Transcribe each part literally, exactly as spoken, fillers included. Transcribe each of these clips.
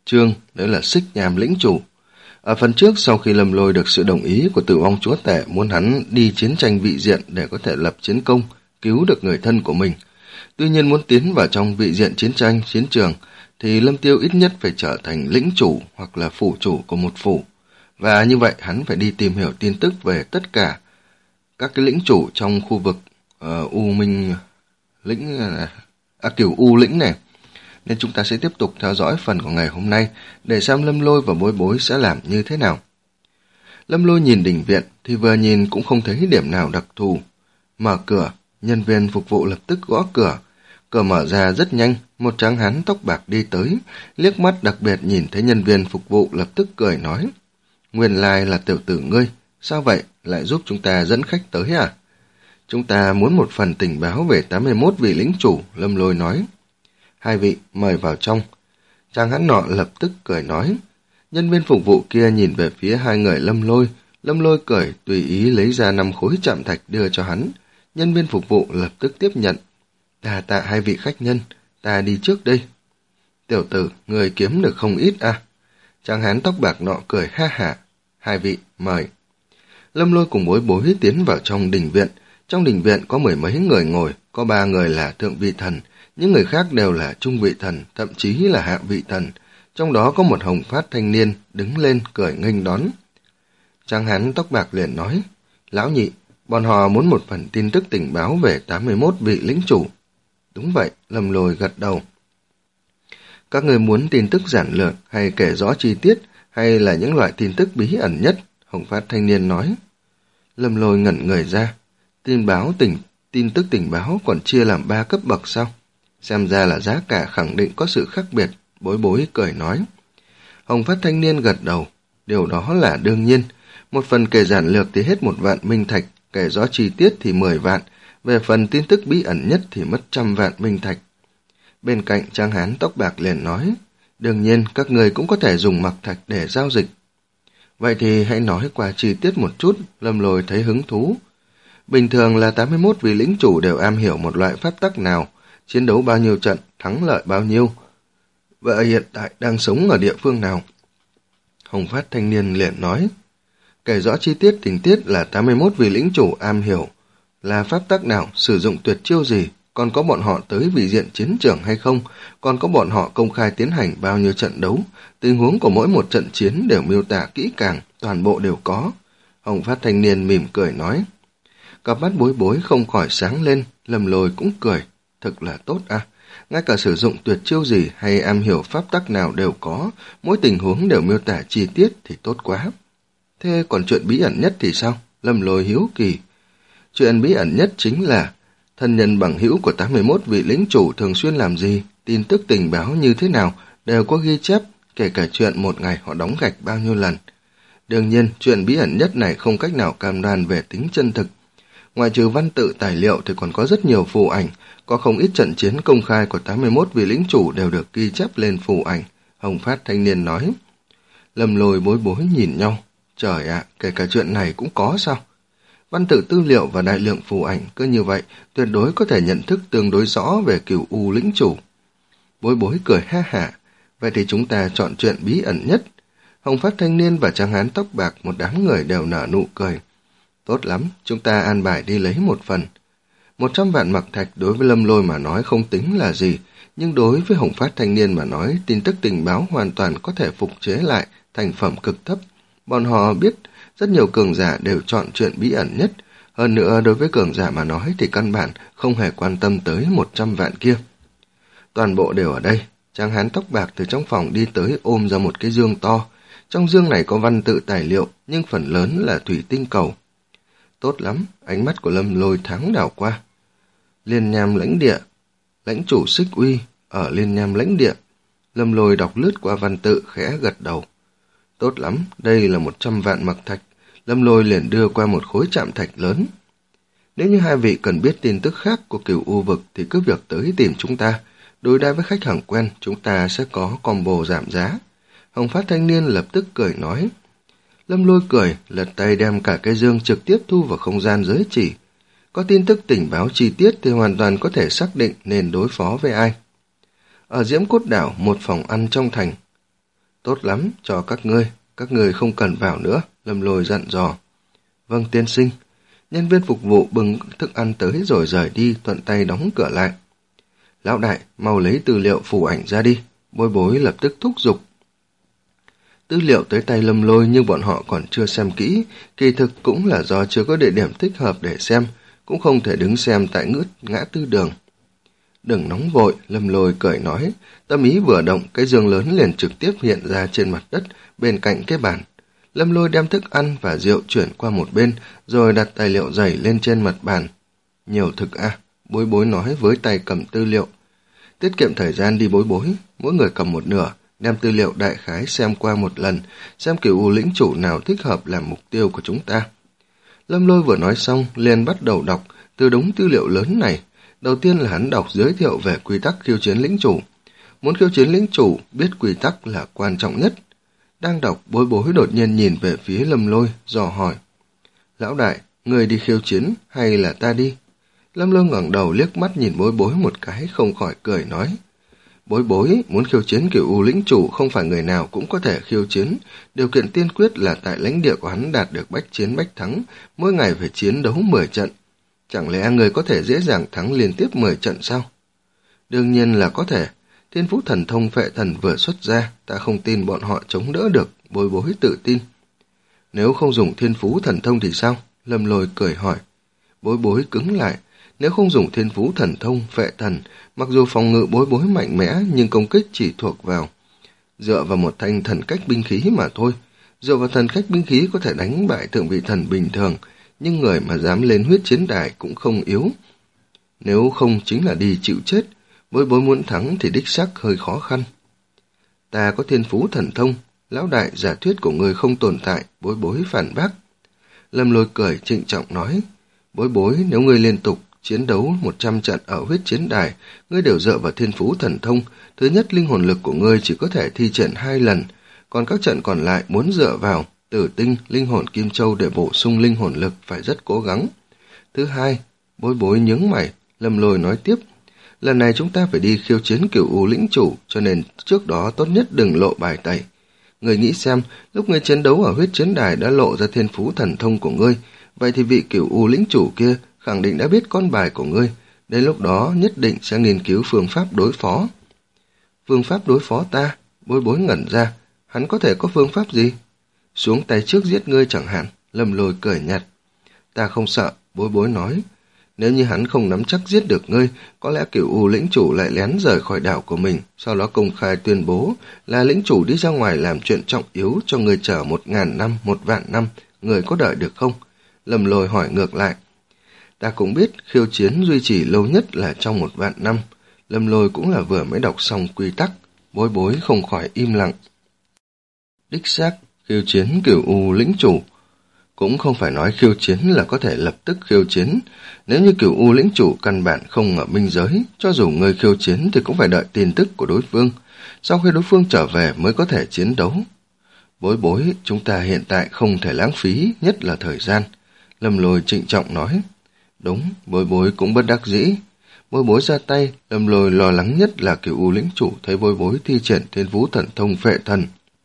chương, đó là Xích Nham lĩnh chủ. Ở phần trước, sau khi Lâm Lôi được sự đồng ý của Tử Vong Chúa Tể muốn hắn đi chiến tranh vị diện để có thể lập chiến công, cứu được người thân của mình. Tuy nhiên muốn tiến vào trong vị diện chiến tranh, chiến trường, thì Lâm Tiêu ít nhất phải trở thành lĩnh chủ hoặc là phủ chủ của một phủ. Và như vậy hắn phải đi tìm hiểu tin tức về tất cả các cái lĩnh chủ trong khu vực uh, U Minh lĩnh, à, kiểu U lĩnh này. Nên chúng ta sẽ tiếp tục theo dõi phần của ngày hôm nay để xem Lâm Lôi và Bối Bối sẽ làm như thế nào. Lâm Lôi nhìn đình viện thì vừa nhìn cũng không thấy điểm nào đặc thù. Mở cửa, nhân viên phục vụ lập tức gõ cửa. Cửa mở ra rất nhanh, một tráng hán tóc bạc đi tới, liếc mắt đặc biệt nhìn thấy nhân viên phục vụ lập tức cười nói: Nguyên lai là tiểu tử ngươi, sao vậy, lại giúp chúng ta dẫn khách tới à? Chúng ta muốn một phần tình báo về tám mươi mốt vị lĩnh chủ, Lâm Lôi nói. Hai vị, mời vào trong. Tráng hán nọ lập tức cười nói. Nhân viên phục vụ kia nhìn về phía hai người Lâm Lôi, Lâm Lôi cười tùy ý lấy ra năm khối trạm thạch đưa cho hắn. Nhân viên phục vụ lập tức tiếp nhận. Đà tạ hai vị khách nhân, ta đi trước đây. Tiểu tử, người kiếm được không ít à? Tráng hán tóc bạc nọ cười ha hả. Hai vị, mời. Lâm Lôi cùng Bối Bối tiến vào trong đình viện. Trong đình viện có mười mấy người ngồi, có ba người là thượng vị thần, những người khác đều là trung vị thần, thậm chí là hạ vị thần. Trong đó có một hồng phát thanh niên đứng lên cười nghênh đón. Tráng hán tóc bạc liền nói, lão nhị, bọn họ muốn một phần tin tức tình báo về tám mươi mốt vị lĩnh chủ. Đúng vậy, Lâm Lôi gật đầu. Các người muốn tin tức giản lược hay kể rõ chi tiết hay là những loại tin tức bí ẩn nhất? Hồng phát thanh niên nói. Lâm Lôi ngẩn người ra. Tin báo tình, tin tức tình báo còn chia làm ba cấp bậc sao? Xem ra là giá cả khẳng định có sự khác biệt. Bối Bối cười nói. Hồng phát thanh niên gật đầu. Điều đó là đương nhiên. Một phần kể giản lược thì hết một vạn minh thạch, kể rõ chi tiết thì mười vạn. Về phần tin tức bí ẩn nhất thì mất trăm vạn minh thạch. Bên cạnh tráng hán tóc bạc liền nói, đương nhiên các người cũng có thể dùng mặc thạch để giao dịch. Vậy thì hãy nói qua chi tiết một chút, Lâm Lôi thấy hứng thú. Bình thường là tám mươi mốt vị lĩnh chủ đều am hiểu một loại pháp tắc nào, chiến đấu bao nhiêu trận, thắng lợi bao nhiêu. Vậy hiện tại đang sống ở địa phương nào? Hồng phát thanh niên liền nói, kể rõ chi tiết tình tiết là tám mươi mốt vị lĩnh chủ am hiểu là pháp tắc nào, sử dụng tuyệt chiêu gì, còn có bọn họ tới vị diện chiến trường hay không, còn có bọn họ công khai tiến hành bao nhiêu trận đấu, tình huống của mỗi một trận chiến đều miêu tả kỹ càng, toàn bộ đều có. Hồng phát thanh niên mỉm cười nói. Cặp mắt Bối Bối không khỏi sáng lên, Lâm Lôi cũng cười, thật là tốt à, ngay cả sử dụng tuyệt chiêu gì hay am hiểu pháp tắc nào đều có, mỗi tình huống đều miêu tả chi tiết thì tốt quá. Thế còn chuyện bí ẩn nhất thì sao? Lâm Lôi hiếu kỳ. Chuyện bí ẩn nhất chính là thân nhân bằng hữu của tám mươi mốt vị lĩnh chủ thường xuyên làm gì, tin tức tình báo như thế nào, đều có ghi chép, kể cả chuyện một ngày họ đóng gạch bao nhiêu lần. Đương nhiên, chuyện bí ẩn nhất này không cách nào cam đoan về tính chân thực. Ngoài trừ văn tự tài liệu thì còn có rất nhiều phù ảnh, có không ít trận chiến công khai của tám mươi mốt vị lĩnh chủ đều được ghi chép lên phù ảnh, Hồng phát thanh niên nói. Lâm Lôi Bối Bối nhìn nhau, trời ạ, kể cả chuyện này cũng có sao? Văn tự tư liệu và đại lượng phù ảnh cứ như vậy tuyệt đối có thể nhận thức tương đối rõ về cửu U lĩnh chủ. Bối Bối cười ha hả, vậy thì chúng ta chọn chuyện bí ẩn nhất. Hồng phát thanh niên và tráng hán tóc bạc một đám người đều nở nụ cười. Tốt lắm, chúng ta an bài đi lấy một phần. Một trăm vạn mặc thạch đối với Lâm Lôi mà nói không tính là gì, nhưng đối với Hồng phát thanh niên mà nói, tin tức tình báo hoàn toàn có thể phục chế lại thành phẩm cực thấp. Bọn họ biết rất nhiều cường giả đều chọn chuyện bí ẩn nhất, hơn nữa đối với cường giả mà nói thì căn bản không hề quan tâm tới một trăm vạn kia. Toàn bộ đều ở đây, tráng hán tóc bạc từ trong phòng đi tới ôm ra một cái dương to. Trong dương này có văn tự tài liệu, nhưng phần lớn là thủy tinh cầu. Tốt lắm, ánh mắt của Lâm Lôi thoáng đảo qua. Liên Nham lãnh địa, lãnh chủ Xích Uy ở Liên Nham lãnh địa. Lâm Lôi đọc lướt qua văn tự khẽ gật đầu. Tốt lắm, đây là một trăm vạn mặc thạch. Lâm Lôi liền đưa qua một khối trạm thạch lớn. Nếu như hai vị cần biết tin tức khác của cửu U vực thì cứ việc tới tìm chúng ta. Đối đãi với khách hàng quen, chúng ta sẽ có combo giảm giá. Hồng phát thanh niên lập tức cười nói. Lâm Lôi cười, lật tay đem cả cái dương trực tiếp thu vào không gian giới chỉ. Có tin tức tình báo chi tiết thì hoàn toàn có thể xác định nên đối phó với ai. Ở Diễm Cốt Đảo, một phòng ăn trong thành. Tốt lắm, cho các ngươi, các ngươi không cần vào nữa, Lâm Lôi dặn dò. Vâng tiên sinh. Nhân viên phục vụ bưng thức ăn tới rồi rời đi, thuận tay đóng cửa lại. Lão đại, mau lấy tư liệu phủ ảnh ra đi. Bối bối lập tức thúc giục. Tư liệu tới tay Lâm Lôi nhưng bọn họ còn chưa xem kỹ, kỳ thực cũng là do chưa có địa điểm thích hợp để xem, cũng không thể đứng xem tại ngưỡng ngã tư đường. Đừng nóng vội, Lâm Lôi cười nói, tâm ý vừa động, cái giường lớn liền trực tiếp hiện ra trên mặt đất, bên cạnh cái bàn. Lâm Lôi đem thức ăn và rượu chuyển qua một bên, rồi đặt tài liệu dày lên trên mặt bàn. Nhiều thực à, bối bối nói với tay cầm tư liệu. Tiết kiệm thời gian đi bối bối, mỗi người cầm một nửa, đem tư liệu đại khái xem qua một lần, xem kiểu U lĩnh chủ nào thích hợp làm mục tiêu của chúng ta. Lâm Lôi vừa nói xong, liền bắt đầu đọc từ đống tư liệu lớn này. Đầu tiên là hắn đọc giới thiệu về quy tắc khiêu chiến lĩnh chủ. Muốn khiêu chiến lĩnh chủ, biết quy tắc là quan trọng nhất. Đang đọc, bối bối đột nhiên nhìn về phía Lâm Lôi, dò hỏi. Lão đại, người đi khiêu chiến hay là ta đi? Lâm Lôi ngẩng đầu liếc mắt nhìn bối bối một cái, không khỏi cười nói. Bối bối, muốn khiêu chiến kiểu U lĩnh chủ không phải người nào cũng có thể khiêu chiến. Điều kiện tiên quyết là tại lãnh địa của hắn đạt được bách chiến bách thắng, mỗi ngày phải chiến đấu mười trận. Chẳng lẽ người có thể dễ dàng thắng liên tiếp mười trận sao? Đương nhiên là có thể. Thiên phú thần thông phệ thần vừa xuất ra, ta không tin bọn họ chống đỡ được, bối bối tự tin. Nếu không dùng thiên phú thần thông thì sao? Lâm Lôi cười hỏi. Bối bối cứng lại. Nếu không dùng thiên phú thần thông phệ thần, mặc dù phòng ngự bối bối mạnh mẽ nhưng công kích chỉ thuộc vào dựa vào một thanh thần cách binh khí mà thôi. Dựa vào thần cách binh khí có thể đánh bại thượng vị thần bình thường, nhưng người mà dám lên huyết chiến đài cũng không yếu. Nếu không chính là đi chịu chết, bối bối muốn thắng thì đích xác hơi khó khăn. Ta có thiên phú thần thông, lão đại giả thuyết của người không tồn tại, bối bối phản bác. Lâm Lôi cười trịnh trọng nói, bối bối nếu ngươi liên tục chiến đấu một trăm trận ở huyết chiến đài, ngươi đều dựa vào thiên phú thần thông, thứ nhất linh hồn lực của ngươi chỉ có thể thi triển hai lần, còn các trận còn lại muốn dựa vào tử tinh, linh hồn kim châu để bổ sung linh hồn lực phải rất cố gắng. Thứ hai, bối bối nhướng mày, Lâm Lôi nói tiếp, lần này chúng ta phải đi khiêu chiến kiểu U lĩnh chủ, cho nên trước đó tốt nhất đừng lộ bài tẩy. Người nghĩ xem, lúc ngươi chiến đấu ở huyết chiến đài đã lộ ra thiên phú thần thông của ngươi, vậy thì vị kiểu U lĩnh chủ kia khẳng định đã biết con bài của ngươi, đến lúc đó nhất định sẽ nghiên cứu phương pháp đối phó. Phương pháp đối phó ta? Bối bối ngẩn ra, hắn có thể có phương pháp gì? Xuống tay trước giết ngươi chẳng hạn, Lâm Lôi cười nhạt. Ta không sợ, bối bối nói. Nếu như hắn không nắm chắc giết được ngươi, có lẽ kiểu U lĩnh chủ lại lén rời khỏi đảo của mình, sau đó công khai tuyên bố là lĩnh chủ đi ra ngoài làm chuyện trọng yếu cho ngươi chờ một ngàn năm, một vạn năm, người có đợi được không? Lâm Lôi hỏi ngược lại. Ta cũng biết khiêu chiến duy trì lâu nhất là trong một vạn năm. Lâm Lôi cũng là vừa mới đọc xong quy tắc, bối bối không khỏi im lặng. Đích xác, khiêu chiến kiểu U lĩnh chủ. Cũng không phải nói khiêu chiến là có thể lập tức khiêu chiến. Nếu như kiểu U lĩnh chủ căn bản không ở biên giới, cho dù người khiêu chiến thì cũng phải đợi tin tức của đối phương. Sau khi đối phương trở về mới có thể chiến đấu. Bối bối, chúng ta hiện tại không thể lãng phí, nhất là thời gian. Lâm Lôi trịnh trọng nói. Đúng, bối bối cũng bất đắc dĩ. Bối bối ra tay, Lâm Lôi lo lắng nhất là kiểu U lĩnh chủ thấy bối bối thi triển thiên phú thần thông phệ thần.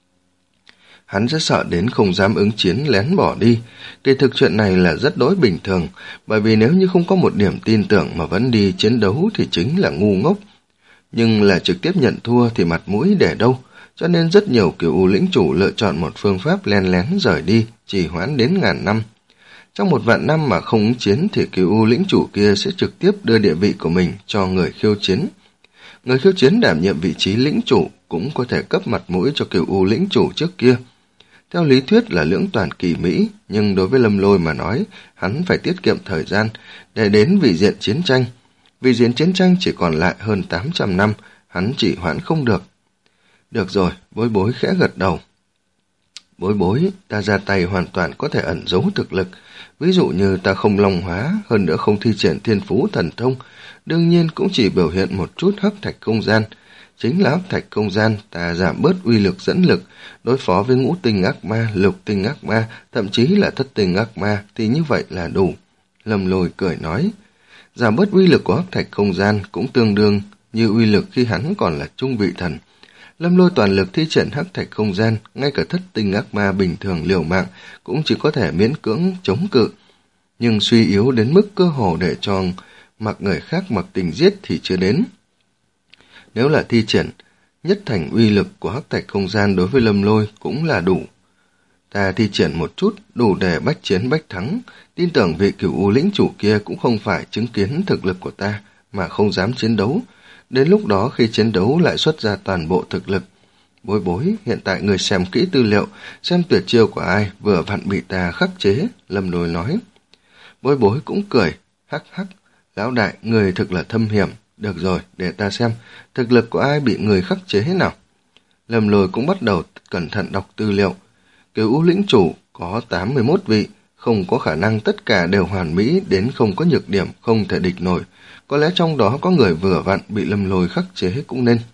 Hắn sẽ sợ đến không dám ứng chiến lén bỏ đi. Kỳ thực chuyện này là rất đối bình thường, bởi vì nếu như không có một điểm tin tưởng mà vẫn đi chiến đấu thì chính là ngu ngốc. Nhưng là trực tiếp nhận thua thì mặt mũi để đâu, cho nên rất nhiều kiểu U lĩnh chủ lựa chọn một phương pháp len lén rời đi, trì hoãn đến ngàn năm. Trong một vạn năm mà không ứng chiến thì kiểu U lĩnh chủ kia sẽ trực tiếp đưa địa vị của mình cho người khiêu chiến. Người khiêu chiến đảm nhiệm vị trí lĩnh chủ cũng có thể cấp mặt mũi cho kiểu U lĩnh chủ trước kia. Theo lý thuyết là lưỡng toàn kỳ mỹ, nhưng đối với Lâm Lôi mà nói, hắn phải tiết kiệm thời gian để đến vị diện chiến tranh. Vị diện chiến tranh chỉ còn lại hơn tám trăm năm, hắn chỉ hoãn không được. Được rồi, bối bối khẽ gật đầu. Bối bối, ta ra tay hoàn toàn có thể ẩn giấu thực lực. Ví dụ như ta không long hóa, hơn nữa không thi triển thiên phú thần thông, đương nhiên cũng chỉ biểu hiện một chút hắc thạch không gian. Chính là hắc thạch không gian, ta giảm bớt uy lực dẫn lực, đối phó với ngũ tinh ác ma, lục tinh ác ma, thậm chí là thất tinh ác ma, thì như vậy là đủ. Lâm Lôi cười nói, giảm bớt uy lực của hắc thạch không gian cũng tương đương như uy lực khi hắn còn là trung vị thần. Lâm Lôi toàn lực thi triển hắc thạch không gian, ngay cả thất tinh ác ma bình thường liều mạng cũng chỉ có thể miễn cưỡng chống cự, nhưng suy yếu đến mức cơ hồ để cho mặc người khác mặc tình giết thì chưa đến. Nếu là thi triển nhất thành uy lực của hắc thạch không gian đối với Lâm Lôi cũng là đủ. Ta thi triển một chút đủ để bách chiến bách thắng, tin tưởng vị Cửu U lĩnh chủ kia cũng không phải chứng kiến thực lực của ta mà không dám chiến đấu. Đến lúc đó khi chiến đấu lại xuất ra toàn bộ thực lực. Bối bối, hiện tại người xem kỹ tư liệu, xem tuyệt chiêu của ai vừa vặn bị ta khắc chế, Lâm Lôi nói. Bối bối cũng cười, hắc hắc, lão đại, người thực là thâm hiểm. Được rồi, để ta xem, thực lực của ai bị người khắc chế nào. Lâm Lôi cũng bắt đầu cẩn thận đọc tư liệu. Cửu U lĩnh chủ có tám mươi mốt vị, không có khả năng tất cả đều hoàn mỹ đến không có nhược điểm, không thể địch nổi. Có lẽ trong đó có người vừa vặn bị Lâm Lôi khắc chế cũng nên.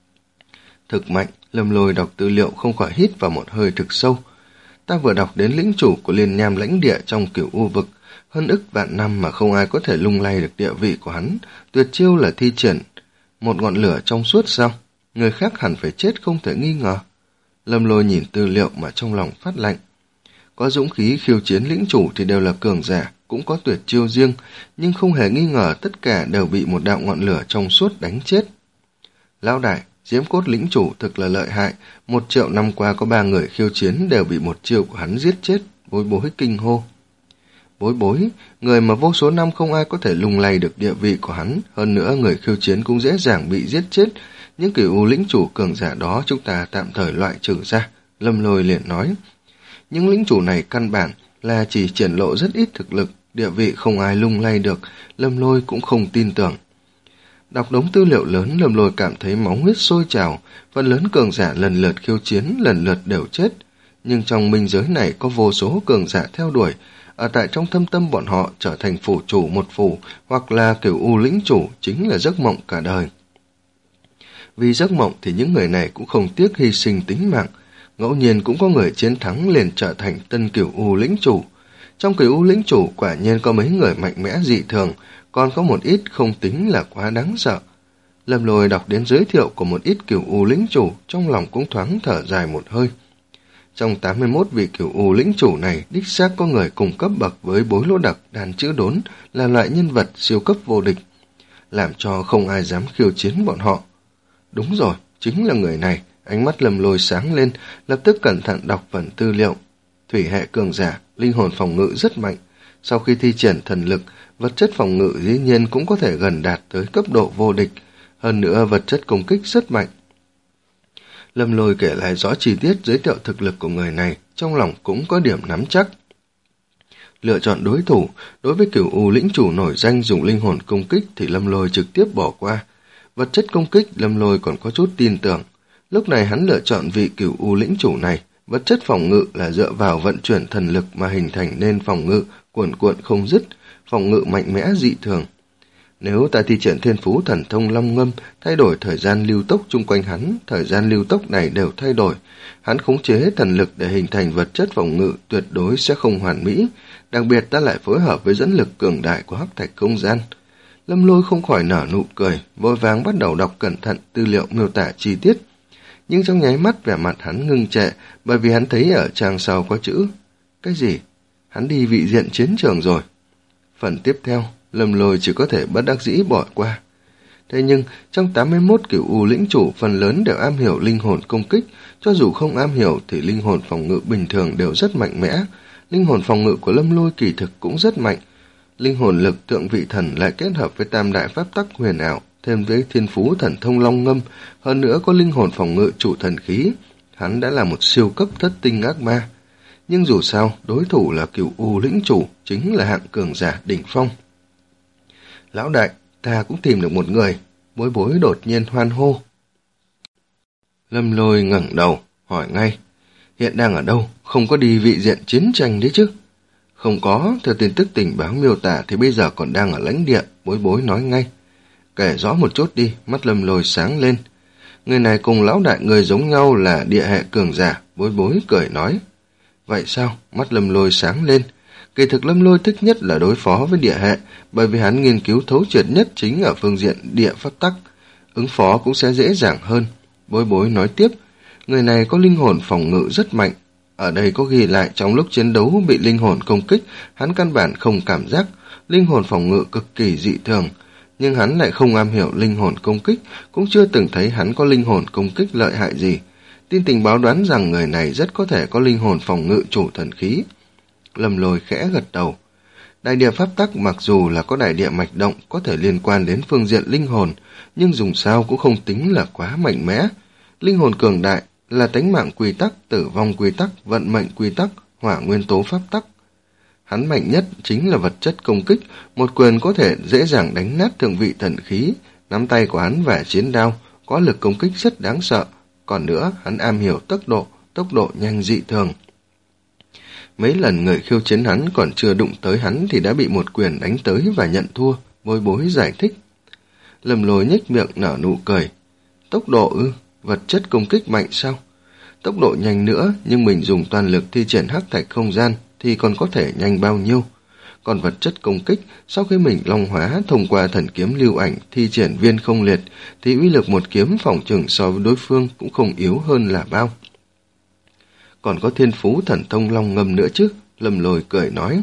Thực mạnh, Lâm Lôi đọc tư liệu không khỏi hít vào một hơi thực sâu. Ta vừa đọc đến lĩnh chủ của Liên Nham lãnh địa trong Cửu U vực, hơn ức vạn năm mà không ai có thể lung lay được địa vị của hắn. Tuyệt chiêu là thi triển một ngọn lửa trong suốt sao? Người khác hẳn phải chết không thể nghi ngờ. Lâm Lôi nhìn tư liệu mà trong lòng phát lạnh. Có dũng khí khiêu chiến lĩnh chủ thì đều là cường giả, cũng có tuyệt chiêu riêng, nhưng không hề nghi ngờ tất cả đều bị một đạo ngọn lửa trong suốt đánh chết. Lão đại, Diễm Cốt lĩnh chủ thực là lợi hại, một triệu năm qua có ba người khiêu chiến đều bị một chiêu của hắn giết chết, bối bối kinh hô. Bối bối, người mà vô số năm không ai có thể lung lay được địa vị của hắn, hơn nữa người khiêu chiến cũng dễ dàng bị giết chết, những Cửu U lĩnh chủ cường giả đó chúng ta tạm thời loại trừ ra, Lâm Lôi liền nói. Những lĩnh chủ này căn bản là chỉ triển lộ rất ít thực lực, địa vị không ai lung lay được, Lâm Lôi cũng không tin tưởng. Đọc đống tư liệu lớn, Lâm Lôi cảm thấy máu huyết sôi trào, phần lớn cường giả lần lượt khiêu chiến, lần lượt đều chết. Nhưng trong minh giới này có vô số cường giả theo đuổi, ở tại trong thâm tâm bọn họ trở thành phủ chủ một phủ, hoặc là Cửu U lĩnh chủ chính là giấc mộng cả đời. Vì giấc mộng thì những người này cũng không tiếc hy sinh tính mạng, ngẫu nhiên cũng có người chiến thắng liền trở thành tân Cửu U lĩnh chủ. Trong Cửu U lĩnh chủ quả nhiên có mấy người mạnh mẽ dị thường, còn có một ít không tính là quá đáng sợ. Lâm Lôi đọc đến giới thiệu của một ít Cửu U lĩnh chủ, trong lòng cũng thoáng thở dài một hơi. Trong tám mươi mốt vị Cửu U lĩnh chủ này, đích xác có người cùng cấp bậc với Bối Lỗ Đặc, Đàn Chữ Đốn, là loại nhân vật siêu cấp vô địch, làm cho không ai dám khiêu chiến bọn họ. Đúng rồi, chính là người này. Ánh mắt Lâm Lôi sáng lên, lập tức cẩn thận đọc phần tư liệu. Thủy hệ cường giả, linh hồn phòng ngự rất mạnh. Sau khi thi triển thần lực, vật chất phòng ngự dĩ nhiên cũng có thể gần đạt tới cấp độ vô địch. Hơn nữa vật chất công kích rất mạnh. Lâm Lôi kể lại rõ chi tiết giới thiệu thực lực của người này, trong lòng cũng có điểm nắm chắc. Lựa chọn đối thủ, đối với Cửu U lĩnh chủ nổi danh dùng linh hồn công kích thì Lâm Lôi trực tiếp bỏ qua. Vật chất công kích Lâm Lôi còn có chút tin tưởng. Lúc này hắn lựa chọn vị Cửu U lĩnh chủ này, vật chất phòng ngự là dựa vào vận chuyển thần lực mà hình thành nên phòng ngự cuồn cuộn không dứt, phòng ngự mạnh mẽ dị thường. Nếu ta thi triển thiên phú thần thông long ngâm, thay đổi thời gian lưu tốc chung quanh hắn, thời gian lưu tốc này đều thay đổi. Hắn khống chế thần lực để hình thành vật chất phòng ngự tuyệt đối sẽ không hoàn mỹ, đặc biệt ta lại phối hợp với dẫn lực cường đại của hắc thạch không gian. Lâm Lôi không khỏi nở nụ cười, vội vàng bắt đầu đọc cẩn thận tư liệu miêu tả chi tiết. Nhưng trong nháy mắt vẻ mặt hắn ngưng trệ, bởi vì hắn thấy ở trang sau có chữ. Cái gì? Hắn đi vị diện chiến trường rồi. Phần tiếp theo, Lâm Lôi chỉ có thể bất đắc dĩ bỏ qua. Thế nhưng, trong tám mươi mốt Cửu U lĩnh chủ phần lớn đều am hiểu linh hồn công kích, cho dù không am hiểu thì linh hồn phòng ngự bình thường đều rất mạnh mẽ. Linh hồn phòng ngự của Lâm Lôi kỳ thực cũng rất mạnh. Linh hồn lực tượng vị thần lại kết hợp với tam đại pháp tắc huyền ảo, thêm với thiên phú thần thông long ngâm, hơn nữa có linh hồn phòng ngự chủ thần khí. Hắn đã là một siêu cấp thất tinh ác ma. Nhưng dù sao, đối thủ là Cửu U lĩnh chủ, chính là hạng cường giả đỉnh phong. Lão đại, ta cũng tìm được một người. Bối Bối đột nhiên hoan hô. Lâm Lôi ngẩng đầu, hỏi ngay. Hiện đang ở đâu? Không có đi vị diện chiến tranh đấy chứ? Không có, theo tin tức tình báo miêu tả thì bây giờ còn đang ở lãnh địa, Bối Bối nói ngay. Kể rõ một chút đi, mắt Lâm Lôi sáng lên. Người này cùng lão đại người giống nhau là địa hệ cường giả, Bối Bối cười nói. Vậy sao? Mắt Lâm Lôi sáng lên. Kỳ thực Lâm Lôi thích nhất là đối phó với địa hệ, bởi vì hắn nghiên cứu thấu triệt nhất chính ở phương diện địa pháp tắc. Ứng phó cũng sẽ dễ dàng hơn. Bối bối nói tiếp, người này có linh hồn phòng ngự rất mạnh. Ở đây có ghi lại trong lúc chiến đấu bị linh hồn công kích, hắn căn bản không cảm giác, linh hồn phòng ngự cực kỳ dị thường. Nhưng hắn lại không am hiểu linh hồn công kích, cũng chưa từng thấy hắn có linh hồn công kích lợi hại gì. Tin tình báo đoán rằng người này rất có thể có linh hồn phòng ngự chủ thần khí. Lâm Lôi khẽ gật đầu. Đại địa pháp tắc mặc dù là có đại địa mạch động có thể liên quan đến phương diện linh hồn, nhưng dùng sao cũng không tính là quá mạnh mẽ. Linh hồn cường đại là tánh mạng quy tắc, tử vong quy tắc, vận mệnh quy tắc, hỏa nguyên tố pháp tắc. Hắn mạnh nhất chính là vật chất công kích, một quyền có thể dễ dàng đánh nát thượng vị thần khí, nắm tay của hắn và chiến đao, có lực công kích rất đáng sợ. Còn nữa, hắn am hiểu tốc độ, tốc độ nhanh dị thường. Mấy lần người khiêu chiến hắn còn chưa đụng tới hắn thì đã bị một quyền đánh tới và nhận thua, Bối Bối giải thích. Lâm Lôi nhếch miệng nở nụ cười. Tốc độ ư, vật chất công kích mạnh sao? Tốc độ nhanh nữa, nhưng mình dùng toàn lực thi triển hắc thạch không gian thì còn có thể nhanh bao nhiêu? Còn vật chất công kích, sau khi mình long hóa thông qua thần kiếm lưu ảnh thi triển viên không liệt, thì uy lực một kiếm phòng chừng so với đối phương cũng không yếu hơn là bao. Còn có thiên phú thần thông long ngâm nữa chứ, Lâm Lôi cười nói.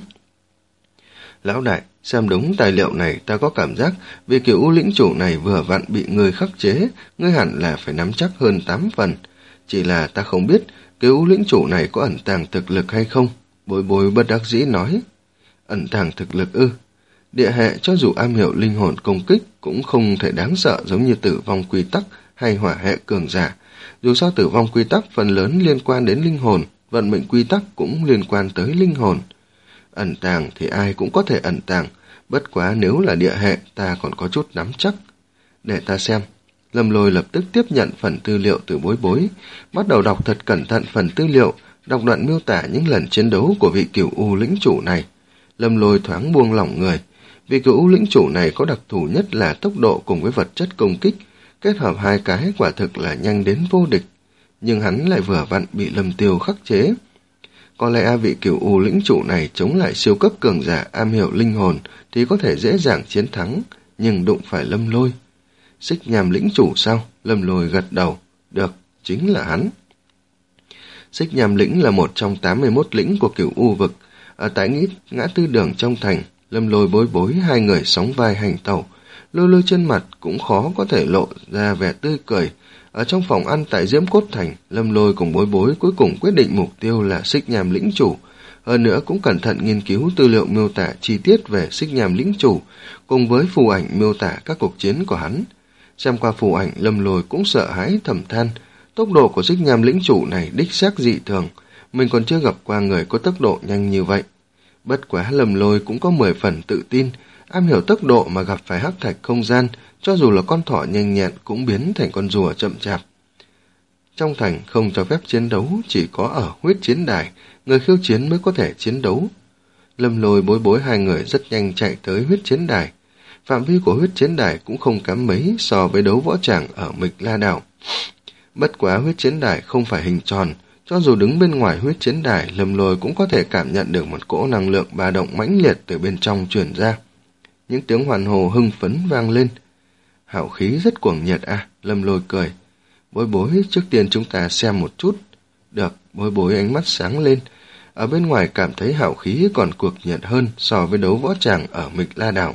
Lão đại, xem đúng tài liệu này ta có cảm giác vì kiểu ưu lĩnh chủ này vừa vặn bị người khắc chế, ngươi hẳn là phải nắm chắc hơn tám phần. Chỉ là ta không biết kiểu ưu lĩnh chủ này có ẩn tàng thực lực hay không, Bối Bối bất đắc dĩ nói. Ẩn tàng thực lực ư? Địa hệ cho dù am hiểu linh hồn công kích cũng không thể đáng sợ giống như tử vong quy tắc hay hỏa hệ cường giả. Dù sao tử vong quy tắc phần lớn liên quan đến linh hồn, vận mệnh quy tắc cũng liên quan tới linh hồn. Ẩn tàng thì ai cũng có thể ẩn tàng, bất quá nếu là địa hệ ta còn có chút nắm chắc. Để ta xem. Lâm Lôi lập tức tiếp nhận phần tư liệu từ Bối Bối, bắt đầu đọc thật cẩn thận phần tư liệu, đọc đoạn miêu tả những lần chiến đấu của vị cửu u lĩnh chủ này. Lâm Lôi thoáng buông lỏng người, vị cửu u lĩnh chủ này có đặc thù nhất là tốc độ cùng với vật chất công kích, kết hợp hai cái quả thực là nhanh đến vô địch, nhưng hắn lại vừa vặn bị Lâm Tiêu khắc chế. Có lẽ vị cửu u lĩnh chủ này chống lại siêu cấp cường giả am hiểu linh hồn thì có thể dễ dàng chiến thắng, nhưng đụng phải Lâm Lôi. Xích Nham lĩnh chủ sao? Lâm Lôi gật đầu. Được, chính là hắn. Xích Nham lĩnh là một trong tám mươi mốt lĩnh của cửu u vực. Ở tại ngã, ngã tư đường trong thành, Lâm Lôi Bối Bối hai người sóng vai hành tẩu. Lôi Lôi trên mặt cũng khó có thể lộ ra vẻ tươi cười. Ở trong phòng ăn tại Diễm Cốt Thành, Lâm Lôi cùng Bối Bối cuối cùng quyết định mục tiêu là Xích Nham lĩnh chủ. Hơn nữa cũng cẩn thận nghiên cứu tư liệu miêu tả chi tiết về Xích Nham lĩnh chủ, cùng với phù ảnh miêu tả các cuộc chiến của hắn. Xem qua phù ảnh, Lâm Lôi cũng sợ hãi thầm than, tốc độ của Xích Nham lĩnh chủ này đích xác dị thường, mình còn chưa gặp qua người có tốc độ nhanh như vậy. Bất quá Lâm Lôi cũng có mười phần tự tin, am hiểu tốc độ mà gặp phải hắc thạch không gian, cho dù là con thỏ nhanh nhẹn cũng biến thành con rùa chậm chạp. Trong thành không cho phép chiến đấu, chỉ có ở huyết chiến đài, người khiêu chiến mới có thể chiến đấu. Lâm Lôi Bối Bối hai người rất nhanh chạy tới huyết chiến đài. Phạm vi của huyết chiến đài cũng không kém mấy so với đấu võ tràng ở Mịch La Đảo. Bất quá huyết chiến đài không phải hình tròn, cho dù đứng bên ngoài huyết chiến đài, Lâm Lôi cũng có thể cảm nhận được một cỗ năng lượng ba động mãnh liệt từ bên trong truyền ra. Những tiếng hoàn hồ hưng phấn vang lên. Hào khí rất cuồng nhiệt à, Lâm Lôi cười. Bối Bối, trước tiên chúng ta xem một chút. Được, Bối Bối ánh mắt sáng lên. Ở bên ngoài cảm thấy hào khí còn cuồng nhiệt hơn so với đấu võ tràng ở Mịch La Đảo.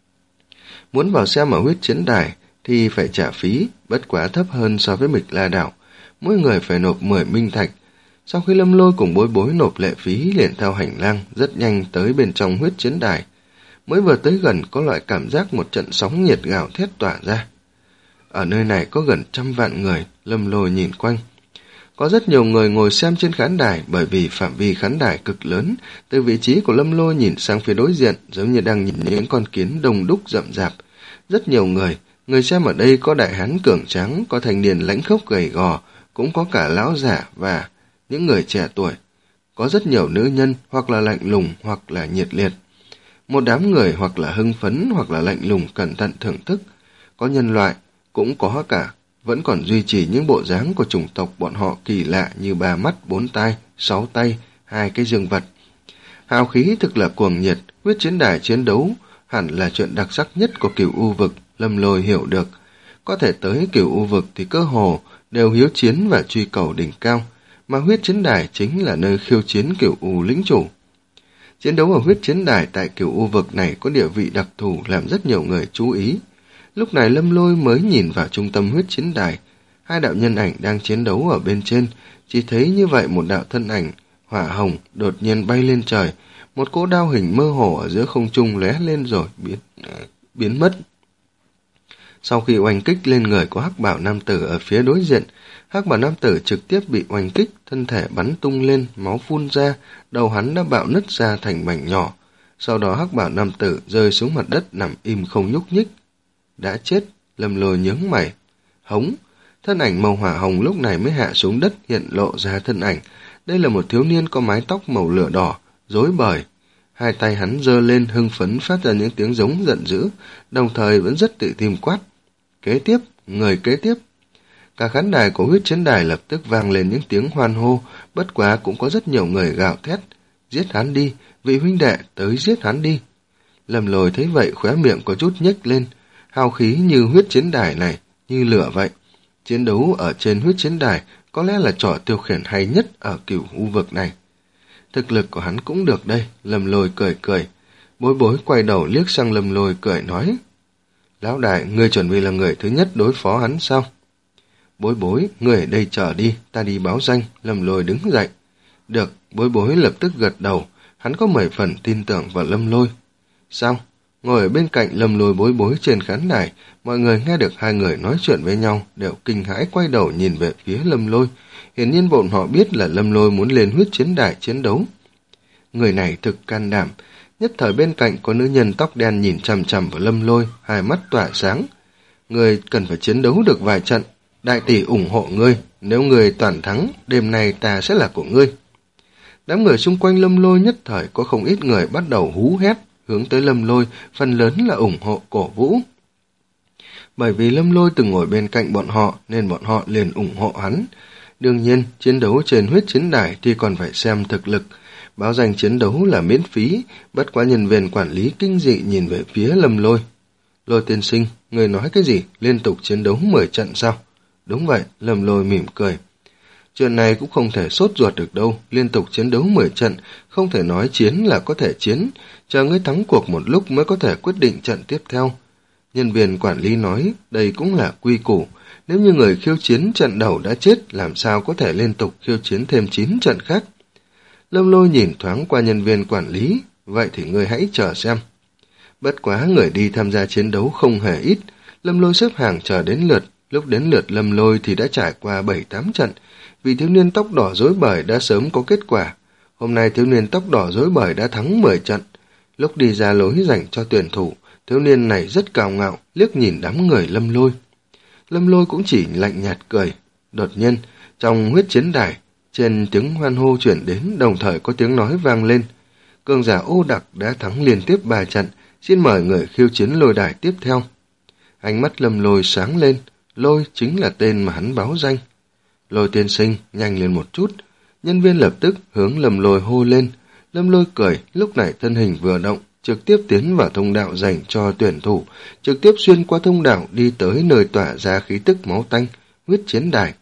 Muốn vào xem ở huyết chiến đài thì phải trả phí, bất quá thấp hơn so với Mịch La Đảo. Mỗi người phải nộp mười minh thạch. Sau khi Lâm Lôi cùng Bối Bối nộp lệ phí liền theo hành lang rất nhanh tới bên trong huyết chiến đài. Mới vừa tới gần có loại cảm giác một trận sóng nhiệt gào thét tỏa ra. Ở nơi này có gần trăm vạn người, Lâm Lôi nhìn quanh. Có rất nhiều người ngồi xem trên khán đài bởi vì phạm vi khán đài cực lớn, từ vị trí của Lâm Lôi nhìn sang phía đối diện giống như đang nhìn những con kiến đông đúc rậm rạp. Rất nhiều người, người xem ở đây có đại hán cường tráng, có thanh niên lãnh khốc gầy gò, cũng có cả lão giả và những người trẻ tuổi. Có rất nhiều nữ nhân hoặc là lạnh lùng hoặc là nhiệt liệt. Một đám người hoặc là hưng phấn hoặc là lạnh lùng cẩn thận thưởng thức. Có nhân loại, cũng có cả, vẫn còn duy trì những bộ dáng của chủng tộc bọn họ kỳ lạ như ba mắt, bốn tai, sáu tay, hai cái dương vật. Hào khí thực là cuồng nhiệt, huyết chiến đài chiến đấu hẳn là chuyện đặc sắc nhất của cửu u vực, Lâm Lôi hiểu được. Có thể tới cửu u vực thì cơ hồ đều hiếu chiến và truy cầu đỉnh cao, mà huyết chiến đài chính là nơi khiêu chiến Cửu U lĩnh chủ. Chiến đấu ở huyết chiến đài tại Cửu U vực này có địa vị đặc thù làm rất nhiều người chú ý. Lúc này Lâm Lôi mới nhìn vào trung tâm huyết chiến đài, hai đạo nhân ảnh đang chiến đấu ở bên trên, chỉ thấy như vậy một đạo thân ảnh hỏa hồng đột nhiên bay lên trời, một cỗ đao hình mơ hồ ở giữa không trung lóe lên rồi biến biến mất. Sau khi oanh kích lên người của Hắc Bảo nam tử ở phía đối diện, Hắc Bảo nam tử trực tiếp bị oanh kích, thân thể bắn tung lên, máu phun ra, đầu hắn đã bạo nứt ra thành mảnh nhỏ. Sau đó Hắc Bảo nam tử rơi xuống mặt đất nằm im không nhúc nhích. Đã chết, Lâm Lôi nhướng mày. Hống, thân ảnh màu hỏa hồng lúc này mới hạ xuống đất, hiện lộ ra thân ảnh. Đây là một thiếu niên có mái tóc màu lửa đỏ, rối bời. Hai tay hắn giơ lên hưng phấn phát ra những tiếng giống giận dữ, đồng thời vẫn rất tự tin quát. Kế tiếp, người kế tiếp. Cả khán đài của huyết chiến đài lập tức vang lên những tiếng hoan hô, bất quá cũng có rất nhiều người gào thét. Giết hắn đi, vị huynh đệ, tới giết hắn đi. Lâm Lôi thấy vậy khóe miệng có chút nhếch lên, hào khí như huyết chiến đài này, như lửa vậy. Chiến đấu ở trên huyết chiến đài có lẽ là trò tiêu khiển hay nhất ở Cửu U vực này. Thực lực của hắn cũng được đây, Lâm Lôi cười cười. Bối Bối quay đầu liếc sang Lâm Lôi cười nói. Lão đại, ngươi chuẩn bị là người thứ nhất đối phó hắn sao? Bối Bối, ngươi ở đây chờ đi, ta đi báo danh. Lâm Lôi đứng dậy. Được, Bối Bối lập tức gật đầu, hắn có mười phần tin tưởng vào Lâm Lôi. Sao? Ngồi ở bên cạnh Lâm Lôi Bối Bối trên khán đài, mọi người nghe được hai người nói chuyện với nhau, đều kinh hãi quay đầu nhìn về phía Lâm Lôi. Hiển nhiên bọn họ biết là Lâm Lôi muốn lên huyết chiến đài chiến đấu. Người này thực can đảm. Nhất thời bên cạnh có nữ nhân tóc đen nhìn chằm chằm vào Lâm Lôi, hai mắt tỏa sáng. Người cần phải chiến đấu được vài trận, đại tỷ ủng hộ ngươi, nếu ngươi toàn thắng, đêm nay ta sẽ là của ngươi. Đám người xung quanh Lâm Lôi nhất thời có không ít người bắt đầu hú hét, hướng tới Lâm Lôi, phần lớn là ủng hộ cổ vũ. Bởi vì Lâm Lôi từng ngồi bên cạnh bọn họ nên bọn họ liền ủng hộ hắn. Đương nhiên, chiến đấu trên huyết chiến đài thì còn phải xem thực lực. Báo danh chiến đấu là miễn phí, bất quá nhân viên quản lý kinh dị nhìn về phía Lâm Lôi. Lôi tiên sinh, người nói cái gì? Liên tục chiến đấu mười trận sao? Đúng vậy, Lâm Lôi mỉm cười. Chuyện này cũng không thể sốt ruột được đâu, liên tục chiến đấu mười trận, không thể nói chiến là có thể chiến, chờ ngươi thắng cuộc một lúc mới có thể quyết định trận tiếp theo. Nhân viên quản lý nói, đây cũng là quy củ, nếu như người khiêu chiến trận đầu đã chết, làm sao có thể liên tục khiêu chiến thêm chín trận khác. Lâm Lôi nhìn thoáng qua nhân viên quản lý, vậy thì ngươi hãy chờ xem. Bất quá người đi tham gia chiến đấu không hề ít, Lâm Lôi xếp hàng chờ đến lượt, lúc đến lượt Lâm Lôi thì đã trải qua bảy tám trận, vì thiếu niên tóc đỏ rối bời đã sớm có kết quả. Hôm nay thiếu niên tóc đỏ rối bời đã thắng mười trận. Lúc đi ra lối dành cho tuyển thủ, thiếu niên này rất cao ngạo, liếc nhìn đám người Lâm Lôi. Lâm Lôi cũng chỉ lạnh nhạt cười. Đột nhiên, trong huyết chiến đài, trên tiếng hoan hô chuyển đến, đồng thời có tiếng nói vang lên. Cường giả Ô Đặc đã thắng liên tiếp ba trận, xin mời người khiêu chiến lôi đài tiếp theo. Ánh mắt Lâm Lôi sáng lên, Lôi chính là tên mà hắn báo danh. Lôi tiên sinh, nhanh lên một chút. Nhân viên lập tức hướng Lâm Lôi hô lên. Lâm Lôi cười, lúc này thân hình vừa động, trực tiếp tiến vào thông đạo dành cho tuyển thủ, trực tiếp xuyên qua thông đạo đi tới nơi tỏa ra khí tức máu tanh, huyết chiến đài.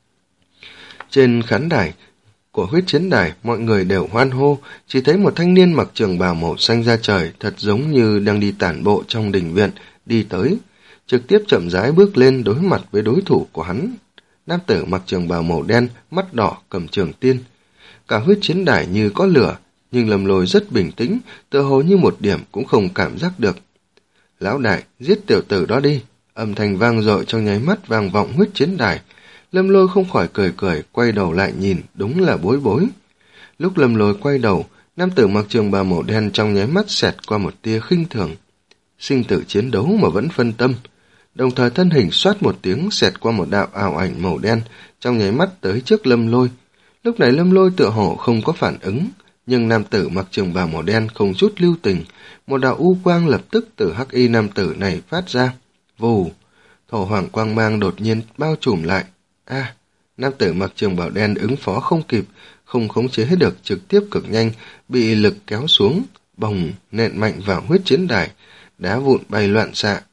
Trên khán đài của huyết chiến đài, mọi người đều hoan hô, chỉ thấy một thanh niên mặc trường bào màu xanh da trời, thật giống như đang đi tản bộ trong đình viện, đi tới, trực tiếp chậm rãi bước lên đối mặt với đối thủ của hắn. Nam tử mặc trường bào màu đen, mắt đỏ, cầm trường tiên. Cả huyết chiến đài như có lửa, nhưng Lâm Lôi rất bình tĩnh, tựa hồ như một điểm cũng không cảm giác được. Lão đại, giết tiểu tử đó đi. Âm thanh vang dội trong nháy mắt vang vọng huyết chiến đài. Lâm Lôi không khỏi cười cười, quay đầu lại nhìn, đúng là Bối Bối. Lúc Lâm Lôi quay đầu, nam tử mặc trường bào màu đen trong nháy mắt xẹt qua một tia khinh thường. Sinh tử chiến đấu mà vẫn phân tâm. Đồng thời thân hình xoát một tiếng xẹt qua một đạo ảo ảnh màu đen, trong nháy mắt tới trước Lâm Lôi. Lúc này Lâm Lôi tựa hồ không có phản ứng, nhưng nam tử mặc trường bào màu đen không chút lưu tình, một đạo u quang lập tức từ hắc y nam tử này phát ra. Vù, thổ hoàng quang mang đột nhiên bao trùm lại. A, à, nam tử mặc trường bào đen ứng phó không kịp, không khống chế được, trực tiếp cực nhanh, bị lực kéo xuống, bồng nện mạnh vào huyết chiến đài, đá vụn bay loạn xạ.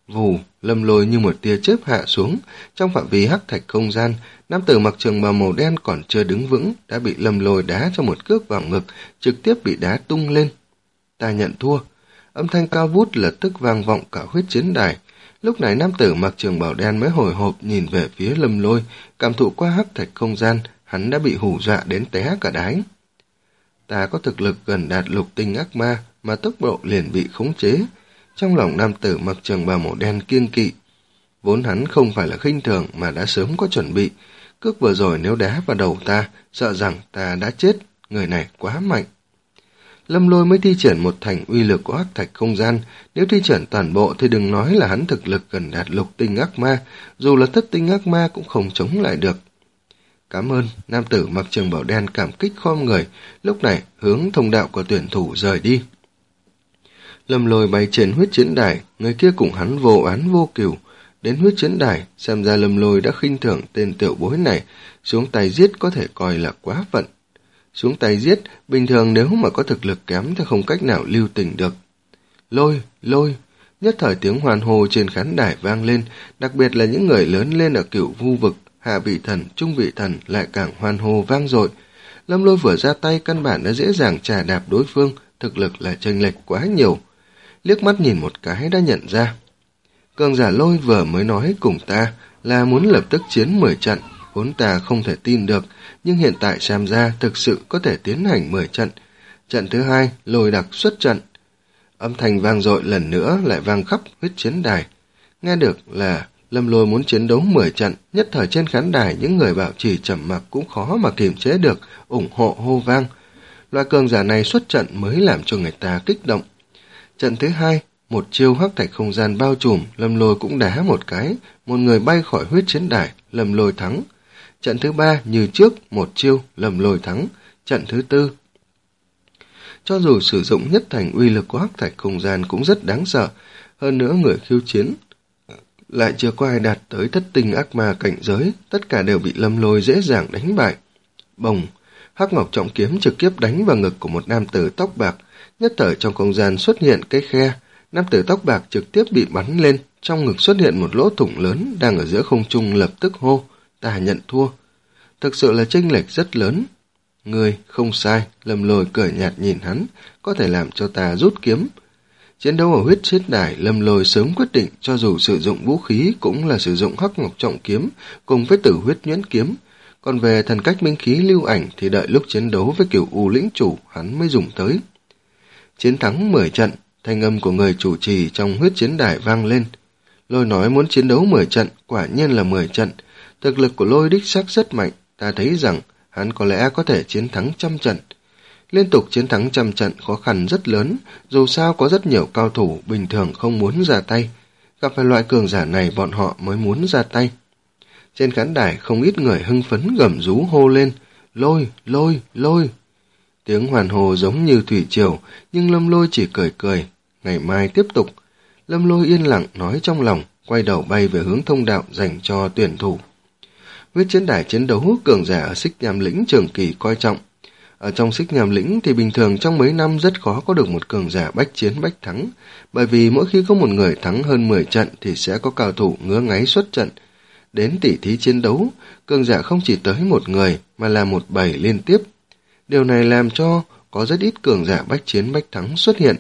Vù, Lâm Lôi như một tia chớp hạ xuống, trong phạm vi hắc thạch không gian, nam tử mặc trường bào màu đen còn chưa đứng vững, đã bị Lâm Lôi đá cho một cước vào ngực, trực tiếp bị đá tung lên. Ta nhận thua. Âm thanh cao vút lập tức vang vọng cả huyết chiến đài. Lúc này nam tử mặc trường bào đen mới hồi hộp nhìn về phía Lâm Lôi, cảm thụ qua hắc thạch không gian, hắn đã bị hù dọa đến té cả đáy. Ta có thực lực gần đạt lục tinh ác ma, mà tốc độ liền bị khống chế. Trong lòng nam tử mặc trường bào màu đen kiêng kỵ. Vốn hắn không phải là khinh thường mà đã sớm có chuẩn bị. Cước vừa rồi nếu đá vào đầu ta, sợ rằng ta đã chết, người này quá mạnh. Lâm Lôi mới thi triển một thành uy lực của hắc thạch không gian, nếu thi triển toàn bộ thì đừng nói là hắn thực lực gần đạt lục tinh ác ma, dù là thất tinh ác ma cũng không chống lại được. Cảm ơn, nam tử mặc trường bào đen cảm kích khom người, lúc này hướng thông đạo của tuyển thủ rời đi. Lâm Lôi bay trên huyết chiến đài, người kia cùng hắn vô oán vô cừu. Đến huyết chiến đài, xem ra Lâm Lôi đã khinh thường tên tiểu bối này, xuống tay giết có thể coi là quá phận. Xuống tay giết, bình thường nếu mà có thực lực kém thì không cách nào lưu tình được. Lôi, lôi, nhất thời tiếng hoan hô trên khán đài vang lên, đặc biệt là những người lớn lên ở cửu vu vực, hạ vị thần, trung vị thần lại càng hoan hô vang dội. Lâm Lôi vừa ra tay căn bản đã dễ dàng trà đạp đối phương, thực lực là chênh lệch quá nhiều. Liếc mắt nhìn một cái đã nhận ra. Cường giả Lôi vừa mới nói cùng ta là muốn lập tức chiến mười trận, vốn ta không thể tin được, nhưng hiện tại xem ra thực sự có thể tiến hành mười trận. Trận thứ hai, Lôi đặc xuất trận. Âm thanh vang dội lần nữa lại vang khắp huyết chiến đài. Nghe được là Lâm Lôi muốn chiến đấu mười trận, nhất thời trên khán đài những người bảo trì trầm mặc cũng khó mà kiềm chế được, ủng hộ hô vang. Loại cường giả này xuất trận mới làm cho người ta kích động. Trận thứ hai, một chiêu hắc thạch không gian bao trùm, Lâm Lôi cũng đá một cái, một người bay khỏi huyết chiến đài, Lâm Lôi thắng. Trận thứ ba, như trước, một chiêu, Lâm Lôi thắng. Trận thứ tư. Cho dù sử dụng nhất thành uy lực của hắc thạch không gian cũng rất đáng sợ, hơn nữa người khiêu chiến lại chưa có ai đạt tới thất tinh ác ma cảnh giới, tất cả đều bị Lâm Lôi dễ dàng đánh bại. Bồng, hắc ngọc trọng kiếm trực tiếp đánh vào ngực của một nam tử tóc bạc, nhất thời trong không gian xuất hiện cái khe, nam tử tóc bạc trực tiếp bị bắn lên, trong ngực xuất hiện một lỗ thủng lớn, đang ở giữa không trung lập tức hô, ta nhận thua. Thực sự là chênh lệch rất lớn. Ngươi không sai, Lâm Lôi cười nhạt nhìn hắn, có thể làm cho ta rút kiếm. Chiến đấu ở huyết chiến đài, Lâm Lôi sớm quyết định cho dù sử dụng vũ khí cũng là sử dụng hắc ngọc trọng kiếm cùng với tử huyết nhuyễn kiếm. Còn về thần cách minh khí lưu ảnh thì đợi lúc chiến đấu với kiểu U lĩnh chủ hắn mới dùng tới. Chiến thắng mười trận, thanh âm của người chủ trì trong huyết chiến đài vang lên. Lôi nói muốn chiến đấu mười trận, quả nhiên là mười trận. Thực lực của Lôi đích xác rất mạnh, ta thấy rằng hắn có lẽ có thể chiến thắng trăm trận. Liên tục chiến thắng trăm trận khó khăn rất lớn, dù sao có rất nhiều cao thủ bình thường không muốn ra tay. Gặp phải loại cường giả này bọn họ mới muốn ra tay. Trên khán đài không ít người hưng phấn gầm rú hô lên, Lôi, Lôi, Lôi. Tiếng hoàn hồ giống như thủy triều, nhưng Lâm Lôi chỉ cười cười. Ngày mai tiếp tục. Lâm Lôi yên lặng nói trong lòng, quay đầu bay về hướng thông đạo dành cho tuyển thủ. Huyết chiến đài chiến đấu cường giả ở Xích Nham lĩnh trường kỳ coi trọng. Ở trong Xích Nham lĩnh thì bình thường trong mấy năm rất khó có được một cường giả bách chiến bách thắng, bởi vì mỗi khi có một người thắng hơn mười trận thì sẽ có cao thủ ngứa ngáy xuất trận. Đến tỉ thí chiến đấu, cường giả không chỉ tới một người mà là một bầy liên tiếp. Điều này làm cho có rất ít cường giả bách chiến bách thắng xuất hiện.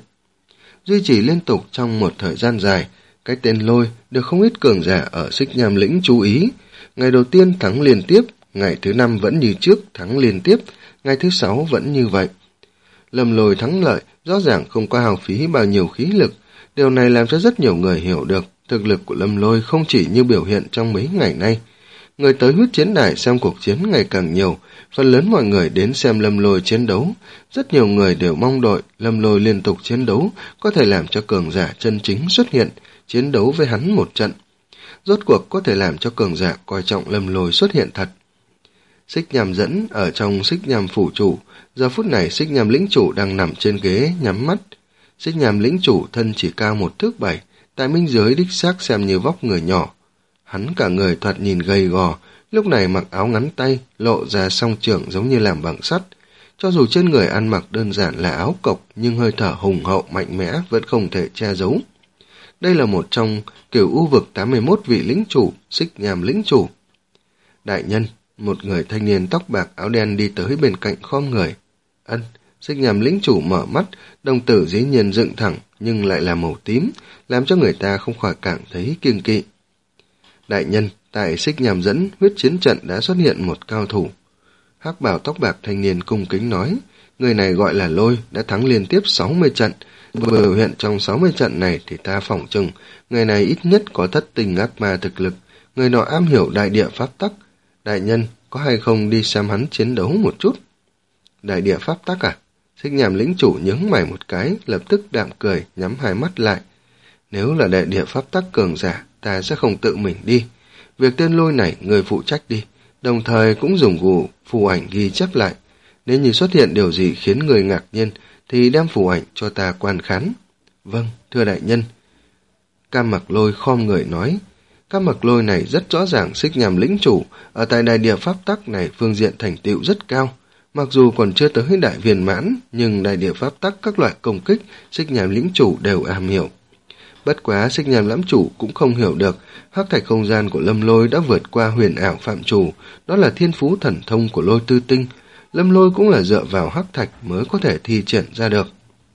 Duy trì liên tục trong một thời gian dài, cái tên Lôi được không ít cường giả ở Xích Nham lĩnh chú ý. Ngày đầu tiên thắng liên tiếp, ngày thứ năm vẫn như trước thắng liên tiếp, ngày thứ sáu vẫn như vậy. Lâm Lôi thắng lợi, rõ ràng không có hao phí bao nhiêu khí lực. Điều này làm cho rất nhiều người hiểu được thực lực của Lâm Lôi không chỉ như biểu hiện trong mấy ngày nay. Người tới huyết chiến đài xem cuộc chiến ngày càng nhiều, phần lớn mọi người đến xem Lâm Lôi chiến đấu. Rất nhiều người đều mong đợi Lâm Lôi liên tục chiến đấu, có thể làm cho cường giả chân chính xuất hiện, chiến đấu với hắn một trận. Rốt cuộc có thể làm cho cường giả coi trọng Lâm Lôi xuất hiện thật. Xích Nham dẫn ở trong Xích Nham phủ chủ, giờ phút này Xích Nham lĩnh chủ đang nằm trên ghế nhắm mắt. Xích Nham lĩnh chủ thân chỉ cao một thước bảy, tại minh giới đích xác xem như vóc người nhỏ. Hắn cả người thoạt nhìn gầy gò, lúc này mặc áo ngắn tay, lộ ra song trưởng giống như làm bằng sắt. Cho dù trên người ăn mặc đơn giản là áo cộc, nhưng hơi thở hùng hậu mạnh mẽ vẫn không thể che giấu. Đây là một trong cửu u vực tám mươi mốt vị lĩnh chủ, Xích Nham lĩnh chủ. Đại nhân, một người thanh niên tóc bạc áo đen đi tới bên cạnh khom người. Ân, Xích Nham lĩnh chủ mở mắt, đồng tử dĩ nhiên dựng thẳng nhưng lại là màu tím, làm cho người ta không khỏi cảm thấy kiêng kỵ. Đại nhân, tại Xích Nham dẫn huyết chiến trận đã xuất hiện một cao thủ. Hắc bào tóc bạc thanh niên cung kính nói, người này gọi là Lôi, đã thắng liên tiếp sáu mươi trận. Vừa biểu hiện trong sáu mươi trận này thì ta phỏng chừng, người này ít nhất có thất tình ác ma thực lực, người nọ am hiểu đại địa pháp tắc. Đại nhân, có hay không đi xem hắn chiến đấu một chút? Đại địa pháp tắc à? Xích Nham lĩnh chủ nhướng mày một cái, lập tức đạm cười, nhắm hai mắt lại. Nếu là đại địa pháp tắc cường giả, ta sẽ không tự mình đi. Việc tên Lôi này người phụ trách đi, đồng thời cũng dùng gù phù ảnh ghi chép lại. Nếu như xuất hiện điều gì khiến người ngạc nhiên, thì đem phù ảnh cho ta quan khán. Vâng, thưa đại nhân. Cam Mặc Lôi khom người nói. Cam Mặc Lôi này rất rõ ràng Xích Nham lĩnh chủ, ở tại đại địa pháp tắc này phương diện thành tựu rất cao. Mặc dù còn chưa tới đại viên mãn, nhưng đại địa pháp tắc các loại công kích, Xích Nham lĩnh chủ đều am hiểu. Bất quá Xích Nham lãm chủ cũng không hiểu được, hắc thạch không gian của Lâm Lôi đã vượt qua huyền ảo phạm chủ, đó là thiên phú thần thông của Lôi Tư Tinh. Lâm Lôi cũng là dựa vào hắc thạch mới có thể thi triển ra được.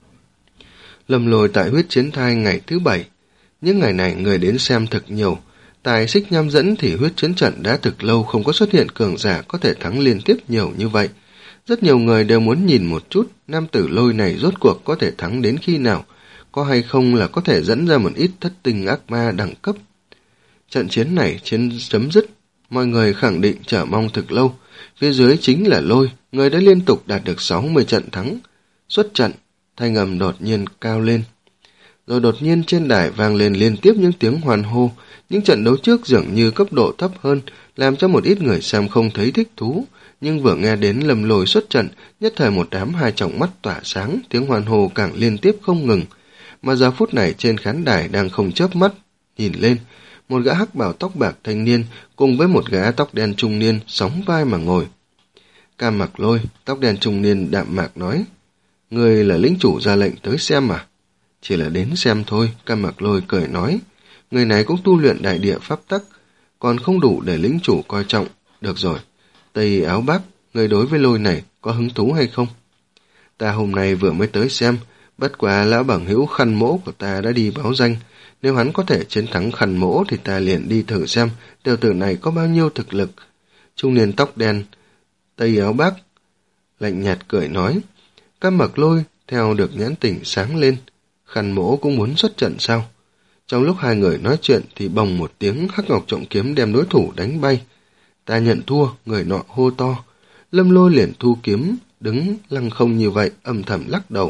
Lâm Lôi tại huyết chiến thai ngày thứ bảy. Những ngày này người đến xem thực nhiều. Tại Xích Nham dẫn thì huyết chiến trận đã thực lâu không có xuất hiện cường giả có thể thắng liên tiếp nhiều như vậy. Rất nhiều người đều muốn nhìn một chút nam tử Lôi này rốt cuộc có thể thắng đến khi nào, có hay không là có thể dẫn ra một ít thất tình ác ma đẳng cấp. Trận chiến này chiến chấm dứt, mọi người khẳng định chờ mong thực lâu. Phía dưới chính là Lôi, người đã liên tục đạt được sáu mươi trận thắng. Xuất trận, thanh âm đột nhiên cao lên. Rồi đột nhiên trên đài vang lên liên tiếp những tiếng hoan hô, những trận đấu trước dường như cấp độ thấp hơn, làm cho một ít người xem không thấy thích thú. Nhưng vừa nghe đến Lâm Lôi xuất trận, nhất thời một đám hai tròng mắt tỏa sáng, tiếng hoan hô càng liên tiếp không ngừng. Mà giờ phút này trên khán đài đang không chớp mắt, nhìn lên, một gã hắc bào tóc bạc thanh niên cùng với một gã tóc đen trung niên sóng vai mà ngồi. Cam Mặc Lôi, tóc đen trung niên đạm mạc nói, người là lĩnh chủ ra lệnh tới xem mà. Chỉ là đến xem thôi, Cam Mặc Lôi cười nói, người này cũng tu luyện đại địa pháp tắc, còn không đủ để lĩnh chủ coi trọng. Được rồi, Tây Áo Bác, người đối với Lôi này có hứng thú hay không? Ta hôm nay vừa mới tới xem, bất quá lão bằng hữu Khăn Mỗ của ta đã đi báo danh, nếu hắn có thể chiến thắng Khăn Mỗ thì ta liền đi thử xem tiểu tử này có bao nhiêu thực lực. Trung niên tóc đen, Tây Áo Bác, lạnh nhạt cười nói. Cam Mặc Lôi theo được nhãn tỉnh sáng lên, Khăn Mỗ cũng muốn xuất trận sao? Trong lúc hai người nói chuyện thì bồng một tiếng hắc ngọc trọng kiếm đem đối thủ đánh bay. Ta nhận thua, người nọ hô to. Lâm Lôi liền thu kiếm, đứng lăng không như vậy, âm thầm lắc đầu.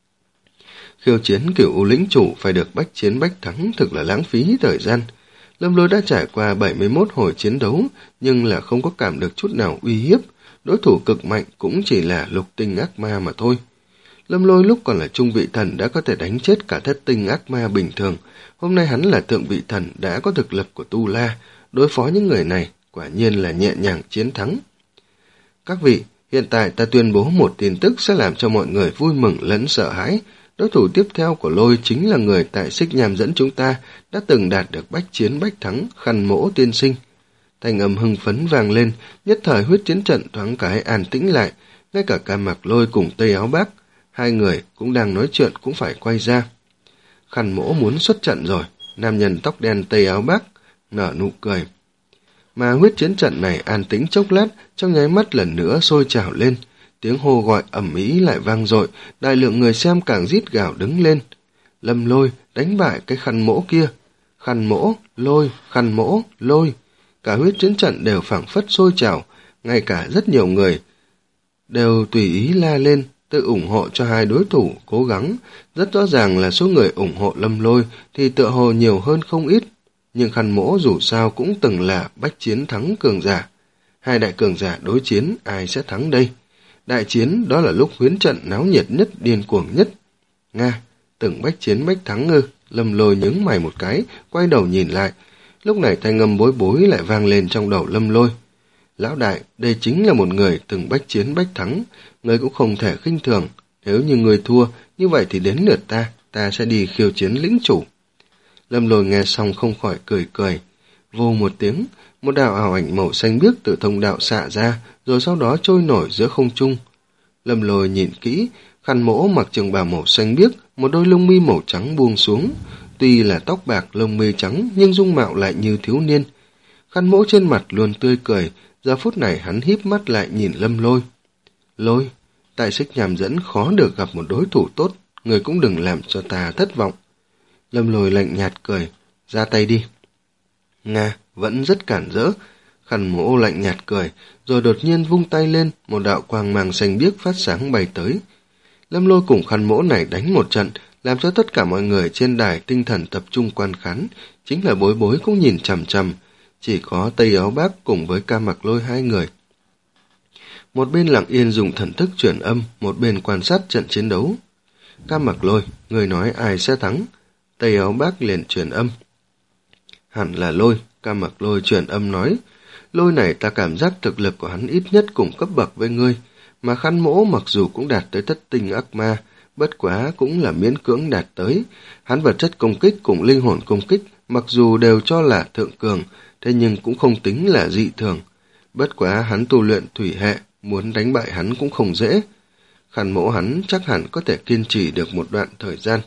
Khiêu chiến cửu u lĩnh chủ phải được bách chiến bách thắng thực là lãng phí thời gian. Lâm Lôi đã trải qua bảy mươi mốt hồi chiến đấu, nhưng là không có cảm được chút nào uy hiếp. Đối thủ cực mạnh cũng chỉ là lục tinh ác ma mà thôi. Lâm Lôi lúc còn là trung vị thần đã có thể đánh chết cả thất tinh ác ma bình thường. Hôm nay hắn là thượng vị thần đã có thực lực của Tu La. Đối phó những người này quả nhiên là nhẹ nhàng chiến thắng. Các vị, hiện tại ta tuyên bố một tin tức sẽ làm cho mọi người vui mừng lẫn sợ hãi. Đối thủ tiếp theo của Lôi chính là người tại Xích Nham dẫn chúng ta đã từng đạt được bách chiến bách thắng, Khăn Mỗ tiên sinh. Thanh âm hưng phấn vang lên, nhất thời huyết chiến trận thoáng cái an tĩnh lại, ngay cả Cam Mặc Lôi cùng Tây Áo Bác, hai người cũng đang nói chuyện cũng phải quay ra. Khăn Mỗ muốn xuất trận rồi, nam nhân tóc đen Tây Áo Bác nở nụ cười. Mà huyết chiến trận này an tĩnh chốc lát, trong nháy mắt lần nữa sôi trào lên. Tiếng hô gọi ầm ĩ lại vang dội, đại lượng người xem càng rít gào đứng lên. Lâm Lôi đánh bại cái Khăn Mỗ kia. Khăn Mỗ, Lôi, Khăn Mỗ, Lôi. Cả huyết chiến trận đều phảng phất sôi trào, ngay cả rất nhiều người đều tùy ý la lên, tự ủng hộ cho hai đối thủ cố gắng. Rất rõ ràng là số người ủng hộ Lâm Lôi thì tựa hồ nhiều hơn không ít. Nhưng Khăn Mỗ dù sao cũng từng là bách chiến thắng cường giả. Hai đại cường giả đối chiến, ai sẽ thắng đây? Đại chiến đó là lúc huyễn trận náo nhiệt nhất, điên cuồng nhất. Nga, từng bách chiến bách thắng ư? Lâm Lôi nhướng mày một cái, quay đầu nhìn lại. Lúc này thanh âm bối bối lại vang lên trong đầu Lâm Lôi. Lão đại, đây chính là một người từng bách chiến bách thắng, người cũng không thể khinh thường. Nếu như người thua, như vậy thì đến lượt ta, ta sẽ đi khiêu chiến lĩnh chủ. Lâm Lôi nghe xong không khỏi cười cười. Vô một tiếng, một đạo ảo ảnh màu xanh biếc từ thông đạo xạ ra, rồi sau đó trôi nổi giữa không trung. Lâm Lôi nhìn kỹ, Khăn Mỗ mặc trường bào màu xanh biếc, một đôi lông mi màu trắng buông xuống. Tuy là tóc bạc lông mi trắng nhưng dung mạo lại như thiếu niên. Khăn Mỗ trên mặt luôn tươi cười, giờ phút này hắn híp mắt lại nhìn Lâm Lôi. Lôi, tại Xích Nham dẫn khó được gặp một đối thủ tốt, người cũng đừng làm cho ta thất vọng. Lâm Lôi lạnh nhạt cười, ra tay đi. Nga vẫn rất cản rỡ. Khăn Mỗ lạnh nhạt cười, rồi đột nhiên vung tay lên, một đạo quang mang xanh biếc phát sáng bay tới. Lâm Lôi cùng Khăn Mỗ này đánh một trận, làm cho tất cả mọi người trên đài tinh thần tập trung quan khán, chính là Bối Bối cũng nhìn chằm chằm, chỉ có Tây Áo Bác cùng với Ca Mặc Lôi hai người. Một bên lặng yên dùng thần thức truyền âm, một bên quan sát trận chiến đấu. Ca Mặc Lôi, người nói ai sẽ thắng? Tây Áo Bác liền truyền âm. Hẳn là Lôi, Ca Mặc Lôi truyền âm nói. Lôi này ta cảm giác thực lực của hắn ít nhất cùng cấp bậc với ngươi, mà Khăn Mỗ mặc dù cũng đạt tới thất tinh ác ma, bất quá cũng là miễn cưỡng đạt tới. Hắn vật chất công kích cùng linh hồn công kích mặc dù đều cho là thượng cường, thế nhưng cũng không tính là dị thường. Bất quá hắn tu luyện thủy hệ, muốn đánh bại hắn cũng không dễ. Khăn Mỗ hắn chắc hẳn có thể kiên trì được một đoạn thời gian.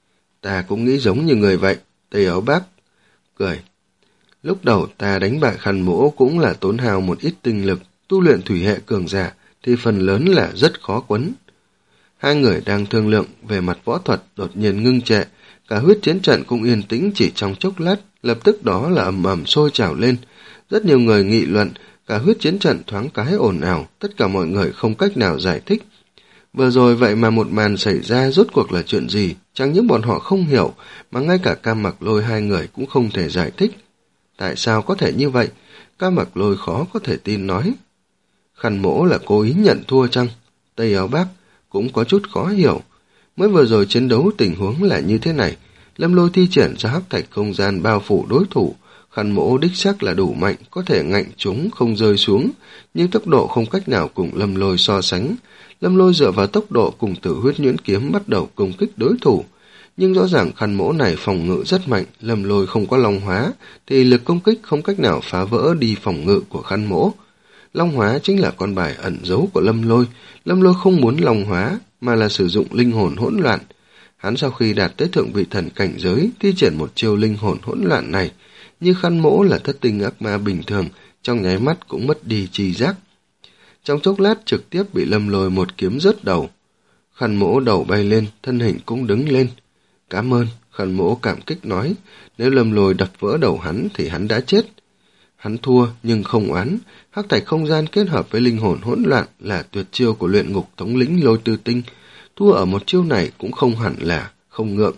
Ta cũng nghĩ giống như người vậy, Tây Áo Bác cười. Lúc đầu ta đánh bại Khăn Mỗ cũng là tốn hao một ít tinh lực, tu luyện thủy hệ cường giả thì phần lớn là rất khó quấn. Hai người đang thương lượng về mặt võ thuật đột nhiên ngưng trệ, cả huyết chiến trận cũng yên tĩnh chỉ trong chốc lát, lập tức đó là ầm ầm sôi trào lên. Rất nhiều người nghị luận, cả huyết chiến trận thoáng cái ồn ào, tất cả mọi người không cách nào giải thích. Vừa rồi vậy mà một màn xảy ra rốt cuộc là chuyện gì, chẳng những bọn họ không hiểu, mà ngay cả Ca Mặc Lôi hai người cũng không thể giải thích. Tại sao có thể như vậy? Ca Mặc Lôi khó có thể tin nói. Khăn Mỗ là cố ý nhận thua chăng? Tây Áo Bác cũng có chút khó hiểu. Mới vừa rồi chiến đấu tình huống là như thế này. Lâm Lôi thi triển ra hắc thạch không gian bao phủ đối thủ. Khăn Mỗ đích xác là đủ mạnh, có thể ngạnh chúng không rơi xuống, nhưng tốc độ không cách nào cùng Lâm Lôi so sánh. Lâm Lôi dựa vào tốc độ cùng Tử Huyết Nhuyễn Kiếm bắt đầu công kích đối thủ. Nhưng rõ ràng Khăn Mỗ này phòng ngự rất mạnh, Lâm Lôi không có long hóa, thì lực công kích không cách nào phá vỡ đi phòng ngự của Khăn Mỗ. Long hóa chính là con bài ẩn giấu của Lâm Lôi. Lâm Lôi không muốn long hóa, mà là sử dụng linh hồn hỗn loạn. Hắn sau khi đạt tới thượng vị thần cảnh giới, thi triển một chiêu linh hồn hỗn loạn này, như Khăn Mỗ là thất tinh ác ma bình thường, trong nháy mắt cũng mất đi tri giác. Trong chốc lát trực tiếp bị Lâm Lôi một kiếm rớt đầu. Khăn Mỗ đầu bay lên, thân hình cũng đứng lên. Cảm ơn, Khăn Mỗ cảm kích nói, nếu Lâm Lôi đập vỡ đầu hắn thì hắn đã chết. Hắn thua nhưng không oán, hắc thạch không gian kết hợp với linh hồn hỗn loạn là tuyệt chiêu của luyện ngục thống lĩnh Lôi Tư Tinh, thua ở một chiêu này cũng không hẳn là không ngượng.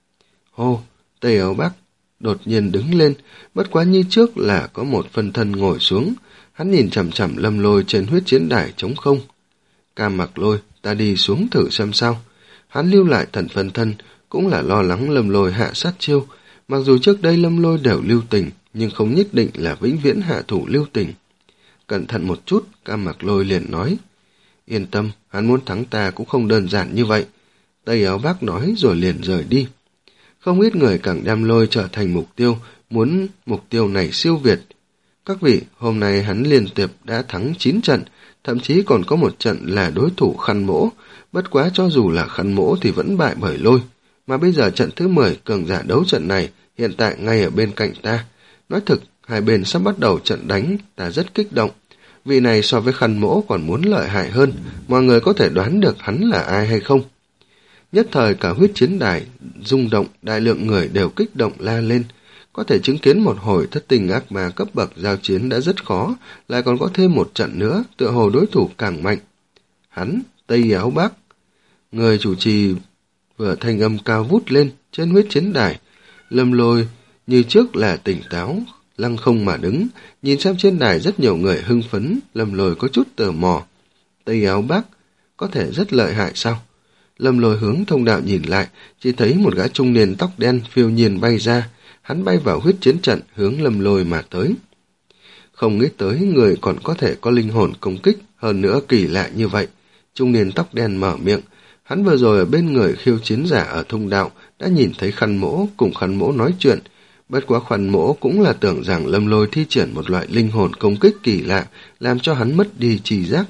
Hô, Tây Áo Bác đột nhiên đứng lên, bất quá như trước là có một phân thân ngồi xuống, hắn nhìn chằm chằm Lâm Lôi trên huyết chiến đài trống không. Ca Mặc Lôi, ta đi xuống thử xem sao. Hắn lưu lại thần phân thân, cũng là lo lắng Lâm Lôi hạ sát chiêu, mặc dù trước đây Lâm Lôi đều lưu tình, nhưng không nhất định là vĩnh viễn hạ thủ lưu tình. Cẩn thận một chút, Ca Mặc Lôi liền nói. Yên tâm, hắn muốn thắng ta cũng không đơn giản như vậy. Tây Áo Bác nói rồi liền rời đi. Không ít người càng đem Lôi trở thành mục tiêu, muốn mục tiêu này siêu việt. Các vị, hôm nay hắn liên tiếp đã thắng chín trận, thậm chí còn có một trận là đối thủ Khăn Mỗ, bất quá cho dù là Khăn Mỗ thì vẫn bại bởi Lôi. Mà bây giờ trận thứ mười cường giả đấu trận này hiện tại ngay ở bên cạnh ta. Nói thực, hai bên sắp bắt đầu trận đánh, ta rất kích động. Vị này so với Khăn Mỗ còn muốn lợi hại hơn, mọi người có thể đoán được hắn là ai hay không? Nhất thời cả huyết chiến đài rung động, đại lượng người đều kích động la lên. Có thể chứng kiến một hồi thất tình ác ma cấp bậc giao chiến đã rất khó, lại còn có thêm một trận nữa, tựa hồ đối thủ càng mạnh. Hắn, Tây Áo Bác. Người chủ trì vừa thanh âm cao vút lên trên huyết chiến đài. Lâm Lôi như trước là tỉnh táo, lăng không mà đứng, nhìn xem trên đài rất nhiều người hưng phấn, Lâm Lôi có chút tò mò. Tây Áo Bác có thể rất lợi hại sao? Lâm Lôi hướng thông đạo nhìn lại, chỉ thấy một gã trung niên tóc đen phiêu nhiên bay ra, hắn bay vào huyết chiến trận hướng Lâm Lôi mà tới. Không nghĩ tới người còn có thể có linh hồn công kích, hơn nữa kỳ lạ như vậy. Trung niên tóc đen mở miệng, hắn vừa rồi ở bên người khiêu chiến giả ở thông đạo, đã nhìn thấy Khăn Mỗ cùng Khăn Mỗ nói chuyện, bất quá Khăn Mỗ cũng là tưởng rằng Lâm Lôi thi triển một loại linh hồn công kích kỳ lạ, làm cho hắn mất đi tri giác.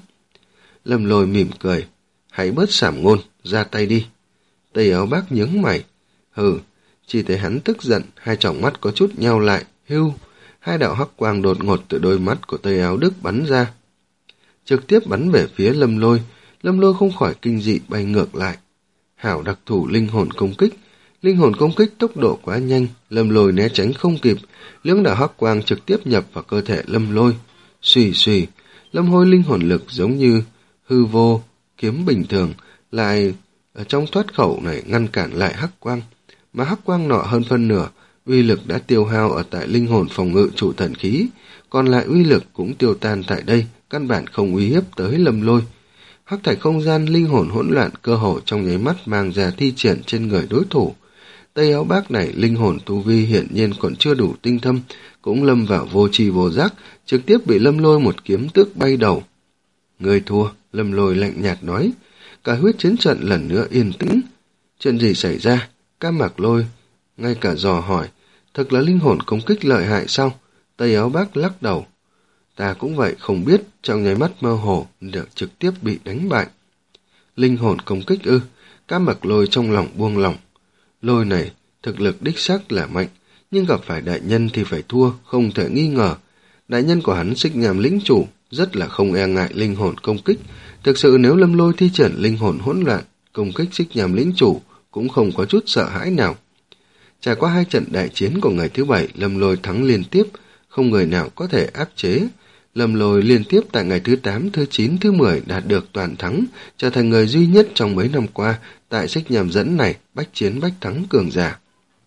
Lâm Lôi mỉm cười, hãy bớt sảm ngôn, ra tay đi. Tây Áo Bác nhướng mày, hừ, chỉ thấy hắn tức giận, hai tròng mắt có chút nheo lại, hưu, hai đạo hắc quang đột ngột từ đôi mắt của Tây Áo Đức bắn ra, trực tiếp bắn về phía Lâm Lôi. Lâm Lôi không khỏi kinh dị bay ngược lại. Hảo đặc thủ linh hồn công kích, linh hồn công kích tốc độ quá nhanh, Lâm Lôi né tránh không kịp, lưỡng đạo hắc quang trực tiếp nhập vào cơ thể Lâm Lôi. Xùy xùy, Lâm Lôi linh hồn lực giống như hư vô kiếm bình thường, lại ở trong thoát khẩu này ngăn cản lại hắc quang, mà hắc quang nọ hơn phân nửa uy lực đã tiêu hao ở tại linh hồn phòng ngự trụ thần khí, còn lại uy lực cũng tiêu tan tại đây, căn bản không uy hiếp tới Lâm Lôi. Hắc thạch không gian linh hồn hỗn loạn cơ hồ trong nháy mắt mang ra thi triển trên người đối thủ. Tây Áo Bác này linh hồn tu vi hiện nhiên còn chưa đủ tinh thâm, cũng lâm vào vô tri vô giác, trực tiếp bị Lâm Lôi một kiếm tước bay đầu. Người thua, Lâm Lôi lạnh nhạt nói. Cả huyết chiến trận lần nữa yên tĩnh. Chuyện gì xảy ra? Cam Mạc Lôi ngay cả dò hỏi, thật là linh hồn công kích lợi hại sao? Tây Áo Bác lắc đầu. Ta cũng vậy, không biết, trong nháy mắt mơ hồ được trực tiếp bị đánh bại. Linh hồn công kích ư? Cam Mạc Lôi trong lòng buông lỏng. Lôi này thực lực đích xác là mạnh, nhưng gặp phải đại nhân thì phải thua, không thể nghi ngờ. Đại nhân của hắn Xích Nham lĩnh chủ rất là không e ngại linh hồn công kích. Thực sự nếu Lâm Lôi thi triển linh hồn hỗn loạn công kích Xích Nham lĩnh chủ cũng không có chút sợ hãi nào. Trải qua hai trận đại chiến của ngày thứ bảy, Lâm Lôi thắng liên tiếp, không người nào có thể áp chế. Lâm Lôi liên tiếp tại ngày thứ tám, thứ chín, thứ mười đạt được toàn thắng, trở thành người duy nhất trong mấy năm qua tại Xích Nham dẫn này bách chiến bách thắng cường giả.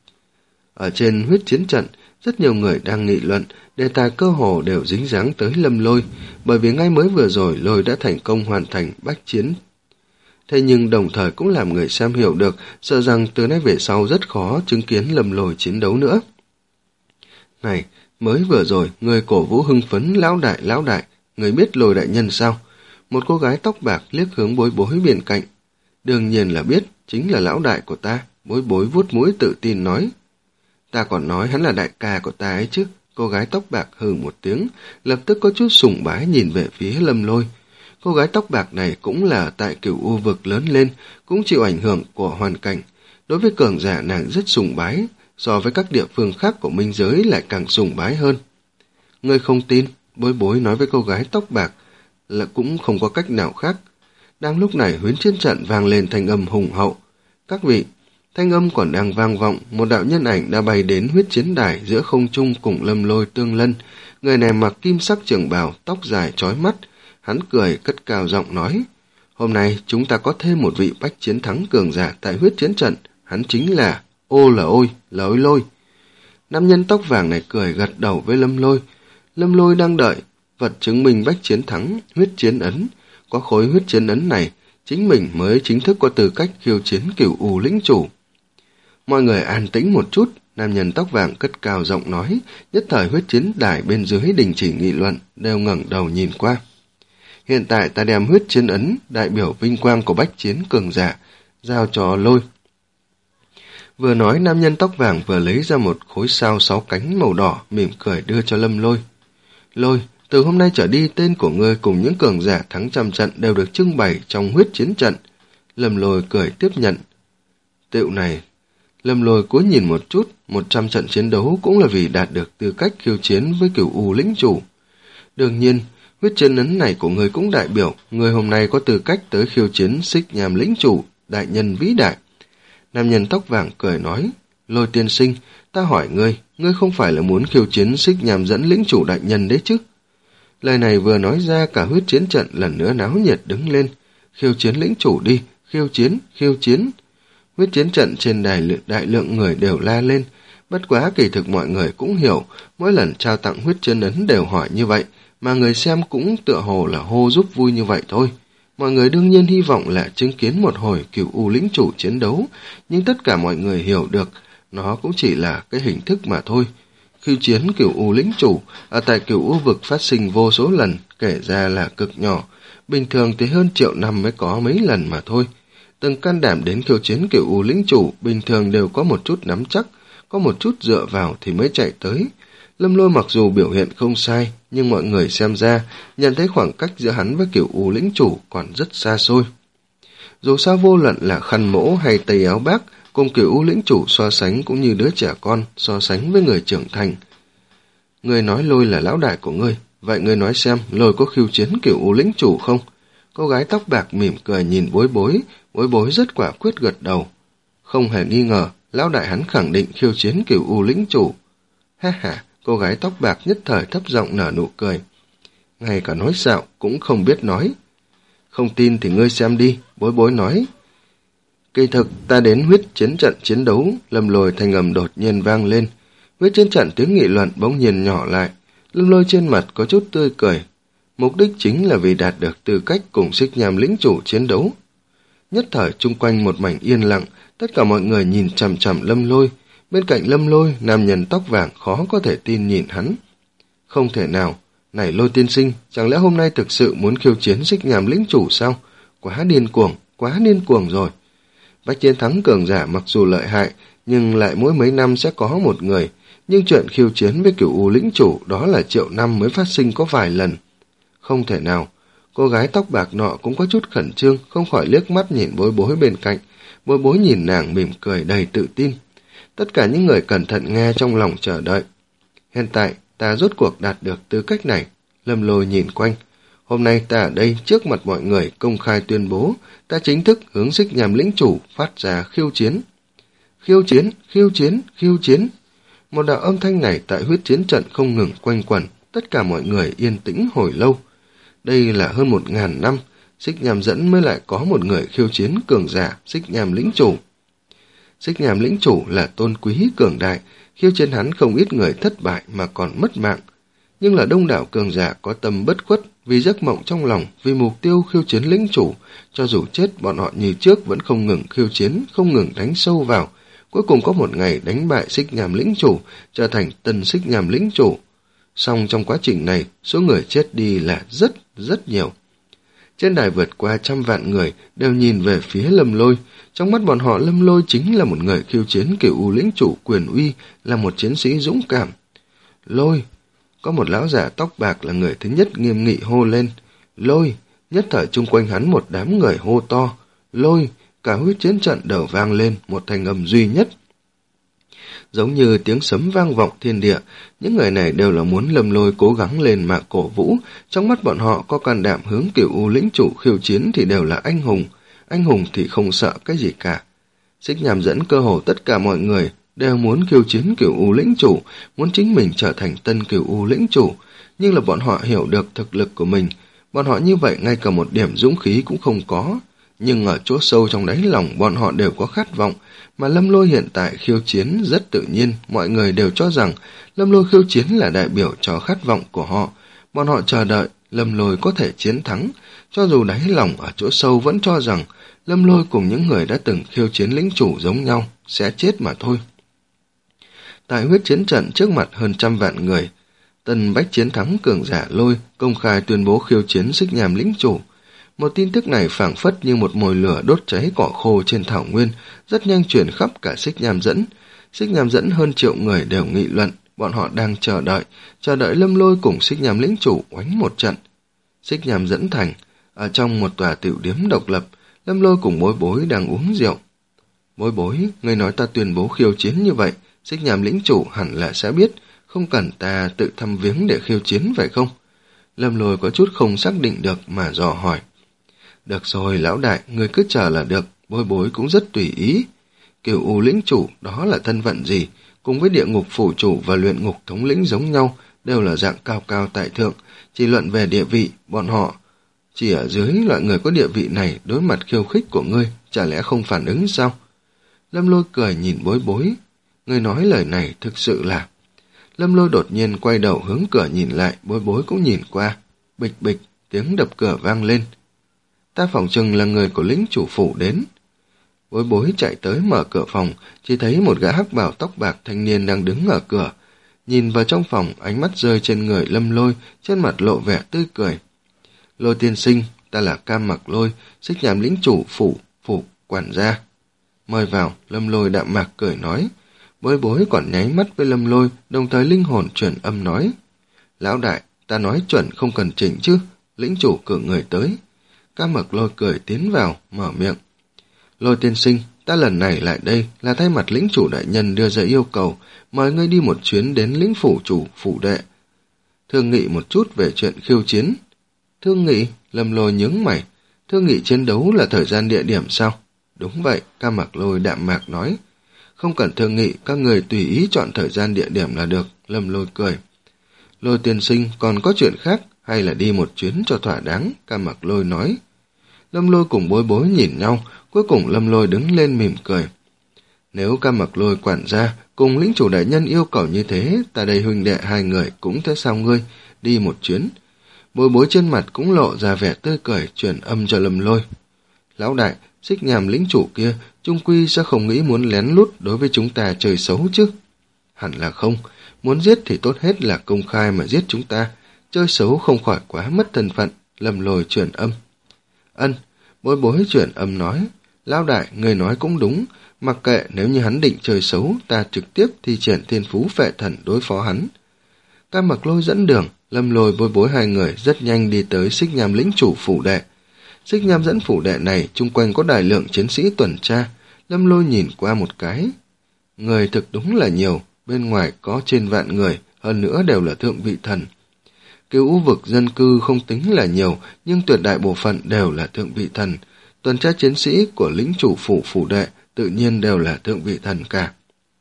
Ở trên huyết chiến trận, rất nhiều người đang nghị luận, đề tài cơ hồ đều dính dáng tới Lâm Lôi, bởi vì ngay mới vừa rồi Lôi đã thành công hoàn thành bách chiến. Thế nhưng đồng thời cũng làm người xem hiểu được, sợ rằng từ nay về sau rất khó chứng kiến Lâm Lôi chiến đấu nữa. Này, mới vừa rồi, người cổ vũ hưng phấn, lão đại, lão đại, người biết Lôi đại nhân sao? Một cô gái tóc bạc liếc hướng Bối Bối bên cạnh. Đương nhiên là biết, chính là lão đại của ta, Bối Bối vuốt mũi tự tin nói. Ta còn nói hắn là đại ca của ta ấy chứ. Cô gái tóc bạc hừ một tiếng, lập tức có chút sùng bái nhìn về phía Lâm Lôi. Cô gái tóc bạc này cũng là tại Cửu U vực lớn lên, cũng chịu ảnh hưởng của hoàn cảnh. Đối với cường giả nàng rất sùng bái, so với các địa phương khác của minh giới lại càng sùng bái hơn. Ngươi không tin, Bối Bối nói với cô gái tóc bạc, là cũng không có cách nào khác. Đang lúc này huyễn chiến trận vang lên thanh âm hùng hậu. Các vị, thanh âm còn đang vang vọng, một đạo nhân ảnh đã bay đến huyết chiến đài giữa không trung cùng Lâm Lôi tương lân. Người này mặc kim sắc trường bào, tóc dài chói mắt. Hắn cười cất cao giọng nói, hôm nay chúng ta có thêm một vị bách chiến thắng cường giả tại huyết chiến trận, hắn chính là ô là ôi, là ôi Lôi. Nam nhân tóc vàng này cười gật đầu với Lâm Lôi. Lâm Lôi đang đợi vật chứng minh bách chiến thắng, huyết chiến ấn. Có khối huyết chiến ấn này, chính mình mới chính thức có tư cách khiêu chiến Cửu U lĩnh chủ. Mọi người an tĩnh một chút, nam nhân tóc vàng cất cao giọng nói, nhất thời huyết chiến đài bên dưới đình chỉ nghị luận, đều ngẩng đầu nhìn qua. Hiện tại ta đem huyết chiến ấn, đại biểu vinh quang của bách chiến cường giả, giao cho Lôi. Vừa nói nam nhân tóc vàng vừa lấy ra một khối sao sáu cánh màu đỏ, mỉm cười đưa cho Lâm Lôi. Lôi, từ hôm nay trở đi tên của ngươi cùng những cường giả thắng trăm trận đều được trưng bày trong huyết chiến trận. Lâm Lôi cười tiếp nhận. Tựu này, Lâm Lôi cúi nhìn một chút, một trăm trận chiến đấu cũng là vì đạt được tư cách khiêu chiến với Cửu U lĩnh chủ. Đương nhiên, huyết chiến ấn này của người cũng đại biểu, người hôm nay có tư cách tới khiêu chiến Xích Nham lĩnh chủ, đại nhân vĩ đại. Nam nhân tóc vàng cười nói, Lôi tiên sinh, ta hỏi ngươi, ngươi không phải là muốn khiêu chiến Xích Nham dẫn lĩnh chủ đại nhân đấy chứ? Lời này vừa nói ra, cả huyết chiến trận lần nữa náo nhiệt đứng lên. Khiêu chiến lĩnh chủ đi, khiêu chiến, khiêu chiến. Huyết chiến trận trên đài lượng đại lượng người đều la lên. Bất quá kỳ thực mọi người cũng hiểu, mỗi lần trao tặng huyết chiến ấn đều hỏi như vậy, mà người xem cũng tựa hồ là hô giúp vui như vậy thôi. Mọi người đương nhiên hy vọng là chứng kiến một hồi Cửu U lĩnh chủ chiến đấu, nhưng tất cả mọi người hiểu được, nó cũng chỉ là cái hình thức mà thôi. Khiêu chiến Cửu U lĩnh chủ ở tại Cửu U vực phát sinh vô số lần, kể ra là cực nhỏ, bình thường thì hơn triệu năm mới có mấy lần mà thôi. từng can đảm đến khiêu chiến Cửu U lĩnh chủ bình thường đều có một chút nắm chắc, có một chút dựa vào thì mới chạy tới. Lâm Lôi mặc dù biểu hiện không sai, nhưng mọi người xem ra nhận thấy khoảng cách giữa hắn với Cửu U lĩnh chủ còn rất xa xôi. Dù sao vô luận là Khăn Mỗ hay Tây Áo Bác, cùng Cửu U lĩnh chủ so sánh cũng như đứa trẻ con so sánh với người trưởng thành. Ngươi nói Lôi là lão đại của ngươi, vậy ngươi nói xem Lôi có khiêu chiến Cửu U lĩnh chủ không? Cô gái tóc bạc mỉm cười nhìn Bối Bối, Bối Bối rất quả quyết gật đầu. Không hề nghi ngờ, lão đại hắn khẳng định khiêu chiến Cửu U lĩnh chủ. Ha ha, cô gái tóc bạc nhất thời thấp giọng nở nụ cười. Ngay cả nói xạo cũng không biết nói. Không tin thì ngươi xem đi, Bối Bối nói. Kỳ thực ta đến huyết chiến trận chiến đấu, Lâm Lôi thanh âm đột nhiên vang lên. Huyết chiến trận tiếng nghị luận bỗng nhiên nhỏ lại. Lâm Lôi trên mặt có chút tươi cười. Mục đích chính là vì đạt được tư cách cùng Xích Nham lĩnh chủ chiến đấu. Nhất thời chung quanh một mảnh yên lặng, tất cả mọi người nhìn chằm chằm Lâm Lôi. Bên cạnh Lâm Lôi, nam nhân tóc vàng khó có thể tin nhìn hắn. Không thể nào, này Lôi tiên sinh, chẳng lẽ hôm nay thực sự muốn khiêu chiến Xích Nham lĩnh chủ sao? Quá điên cuồng, quá điên cuồng rồi. Bách chiến thắng cường giả mặc dù lợi hại, nhưng lại mỗi mấy năm sẽ có một người. Nhưng chuyện khiêu chiến với Cửu U lĩnh chủ đó là triệu năm mới phát sinh có vài lần. Không thể nào, cô gái tóc bạc nọ cũng có chút khẩn trương, không khỏi liếc mắt nhìn Bối Bối bên cạnh. Bối Bối nhìn nàng mỉm cười đầy tự tin. Tất cả những người cẩn thận nghe trong lòng chờ đợi. Hiện tại, ta rốt cuộc đạt được tư cách này. Lâm Lôi nhìn quanh. Hôm nay ta ở đây trước mặt mọi người công khai tuyên bố, ta chính thức hướng Xích Nham lĩnh chủ phát ra khiêu chiến. Khiêu chiến, khiêu chiến, khiêu chiến. Một đạo âm thanh này tại huyết chiến trận không ngừng quanh quẩn, tất cả mọi người yên tĩnh hồi lâu. Đây là hơn một ngàn năm, Xích Nham dẫn mới lại có một người khiêu chiến cường giả Xích Nham lĩnh chủ. Xích Nham lĩnh chủ là tôn quý cường đại, khiêu chiến hắn không ít người thất bại mà còn mất mạng. Nhưng là đông đảo cường giả có tâm bất khuất, vì giấc mộng trong lòng, vì mục tiêu khiêu chiến lĩnh chủ, cho dù chết bọn họ như trước vẫn không ngừng khiêu chiến, không ngừng đánh sâu vào. Cuối cùng có một ngày đánh bại Xích Nham lĩnh chủ, trở thành tân Xích Nham lĩnh chủ. Song trong quá trình này, số người chết đi là rất, rất nhiều. Trên đài vượt qua trăm vạn người đều nhìn về phía Lâm Lôi. Trong mắt bọn họ, Lâm Lôi chính là một người khiêu chiến Cửu U lĩnh chủ quyền uy, là một chiến sĩ dũng cảm. Lôi! Có một lão giả tóc bạc là người thứ nhất nghiêm nghị hô lên. Lôi! Nhất thời chung quanh hắn một đám người hô to. Lôi! Cả huyết chiến trận đều vang lên một thanh âm duy nhất. Giống như tiếng sấm vang vọng thiên địa, những người này đều là muốn Lâm Lôi cố gắng lên mà cổ vũ. Trong mắt bọn họ có can đảm hướng Cửu U lĩnh chủ khiêu chiến thì đều là anh hùng. Anh hùng thì không sợ cái gì cả. Xích Nham dẫn cơ hồ tất cả mọi người đều muốn khiêu chiến Cửu U lĩnh chủ, muốn chính mình trở thành tân Cửu U lĩnh chủ. Nhưng là bọn họ hiểu được thực lực của mình. Bọn họ như vậy ngay cả một điểm dũng khí cũng không có. Nhưng ở chỗ sâu trong đáy lòng bọn họ đều có khát vọng, mà Lâm Lôi hiện tại khiêu chiến rất tự nhiên, mọi người đều cho rằng Lâm Lôi khiêu chiến là đại biểu cho khát vọng của họ. Bọn họ chờ đợi Lâm Lôi có thể chiến thắng, cho dù đáy lòng ở chỗ sâu vẫn cho rằng Lâm Lôi cùng những người đã từng khiêu chiến lĩnh chủ giống nhau, sẽ chết mà thôi. Tại huyết chiến trận trước mặt hơn trăm vạn người, tân bách chiến thắng cường giả Lôi công khai tuyên bố khiêu chiến Xích Nham lĩnh chủ. Một tin tức này phảng phất như một mồi lửa đốt cháy cỏ khô trên thảo nguyên, rất nhanh truyền khắp cả Xích Nham dẫn. Xích Nham dẫn hơn triệu người đều nghị luận, bọn họ đang chờ đợi, chờ đợi Lâm Lôi cùng Xích Nham lĩnh chủ oánh một trận. Xích Nham dẫn thành, ở trong một tòa tiểu điếm độc lập, Lâm Lôi cùng Bối Bối đang uống rượu. Bối Bối, ngươi nói ta tuyên bố khiêu chiến như vậy, Xích Nham lĩnh chủ hẳn là sẽ biết, không cần ta tự thăm viếng để khiêu chiến phải không? Lâm Lôi có chút không xác định được mà dò hỏi. Được rồi, lão đại, người cứ chờ là được, Bối Bối cũng rất tùy ý. Cửu U lĩnh chủ, đó là thân phận gì? Cùng với địa ngục phủ chủ và luyện ngục thống lĩnh giống nhau, đều là dạng cao cao tại thượng. Chỉ luận về địa vị, bọn họ chỉ ở dưới loại người có địa vị này đối mặt khiêu khích của ngươi, chả lẽ không phản ứng sao? Lâm Lôi cười nhìn Bối Bối. Ngươi nói lời này thực sự là... Lâm Lôi đột nhiên quay đầu hướng cửa nhìn lại, Bối Bối cũng nhìn qua. Bịch bịch, tiếng đập cửa vang lên. Ta phỏng chừng là người của lĩnh chủ phủ đến. Bối Bối chạy tới mở cửa phòng, chỉ thấy một gã hắc bào tóc bạc thanh niên đang đứng ở cửa. Nhìn vào trong phòng, ánh mắt rơi trên người Lâm Lôi, trên mặt lộ vẻ tươi cười. Lôi tiên sinh, ta là Cam Mặc Lôi, Xích Nham lĩnh chủ phủ, phủ quản gia. Mời vào, Lâm Lôi đạm mạc cười nói. Bối bối còn nháy mắt với Lâm Lôi, đồng thời linh hồn chuyển âm nói. Lão đại, ta nói chuẩn không cần chỉnh chứ, lĩnh chủ cử người tới. Cam Mặc Lôi cười tiến vào, mở miệng. Lôi tiên sinh, ta lần này lại đây là thay mặt lĩnh chủ đại nhân đưa ra yêu cầu, mời ngươi đi một chuyến đến lĩnh phủ chủ phủ đệ. Thương nghị một chút về chuyện khiêu chiến. Thương nghị, Lâm Lôi nhướng mày. Thương nghị chiến đấu là thời gian địa điểm sao? Đúng vậy, Cam Mặc Lôi đạm mạc nói. Không cần thương nghị, các người tùy ý chọn thời gian địa điểm là được, Lâm Lôi cười. Lôi tiên sinh còn có chuyện khác hay là đi một chuyến cho thỏa đáng, Cam Mặc Lôi nói. Lâm Lôi cùng Bối Bối nhìn nhau, cuối cùng Lâm Lôi đứng lên mỉm cười. Nếu Cam Mặc Lôi quản gia cùng lĩnh chủ đại nhân yêu cầu như thế, ta đây huynh đệ hai người cũng thế sao ngươi, đi một chuyến. Bối Bối trên mặt cũng lộ ra vẻ tươi cười, chuyển âm cho Lâm Lôi. Lão đại, Xích Nhàm lĩnh chủ kia, chung quy sẽ không nghĩ muốn lén lút đối với chúng ta chơi xấu chứ. Hẳn là không, muốn giết thì tốt hết là công khai mà giết chúng ta, chơi xấu không khỏi quá mất thân phận, Lâm Lôi chuyển âm. Ân, Bối Bối chuyển âm nói, Lão đại, người nói cũng đúng, mặc kệ nếu như hắn định chơi xấu, ta trực tiếp thi triển thiên phú phệ thần đối phó hắn. Cam Mặc Lôi dẫn đường, Lâm Lôi Bối Bối hai người rất nhanh đi tới Xích Nhàm lĩnh chủ phủ đệ. Xích Nham dẫn phủ đệ này chung quanh có đại lượng chiến sĩ tuần tra, Lâm Lôi nhìn qua một cái. Người thực đúng là nhiều, bên ngoài có trên vạn người, hơn nữa đều là thượng vị thần. Cửu vực dân cư không tính là nhiều, nhưng tuyệt đại bộ phận đều là thượng vị thần. Tuần tra chiến sĩ của lĩnh chủ phủ phủ đệ tự nhiên đều là thượng vị thần cả.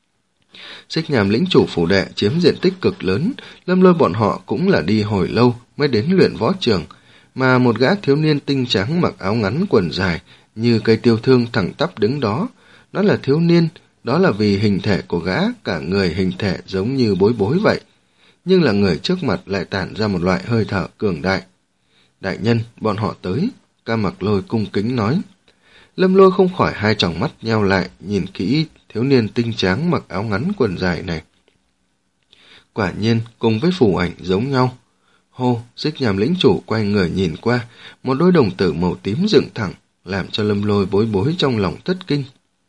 Xích Nhàm lĩnh chủ phủ đệ chiếm diện tích cực lớn, Lâm Lôi bọn họ cũng là đi hồi lâu mới đến luyện võ trường, mà một gã thiếu niên tinh trắng mặc áo ngắn quần dài, như cây tiêu thương thẳng tắp đứng đó. Đó là thiếu niên, đó là vì hình thể của gã, cả người hình thể giống như Bối Bối vậy. Nhưng là người trước mặt lại tản ra một loại hơi thở cường đại. Đại nhân, bọn họ tới, Cam Mặc Lôi cung kính nói. Lâm Lôi không khỏi hai tròng mắt nheo lại, nhìn kỹ thiếu niên tinh trắng mặc áo ngắn quần dài này. Quả nhiên, cùng với phù ảnh giống nhau. Hô, Xích Nhàm lĩnh chủ quay người nhìn qua, một đôi đồng tử màu tím dựng thẳng, làm cho Lâm Lôi Bối Bối trong lòng thất kinh.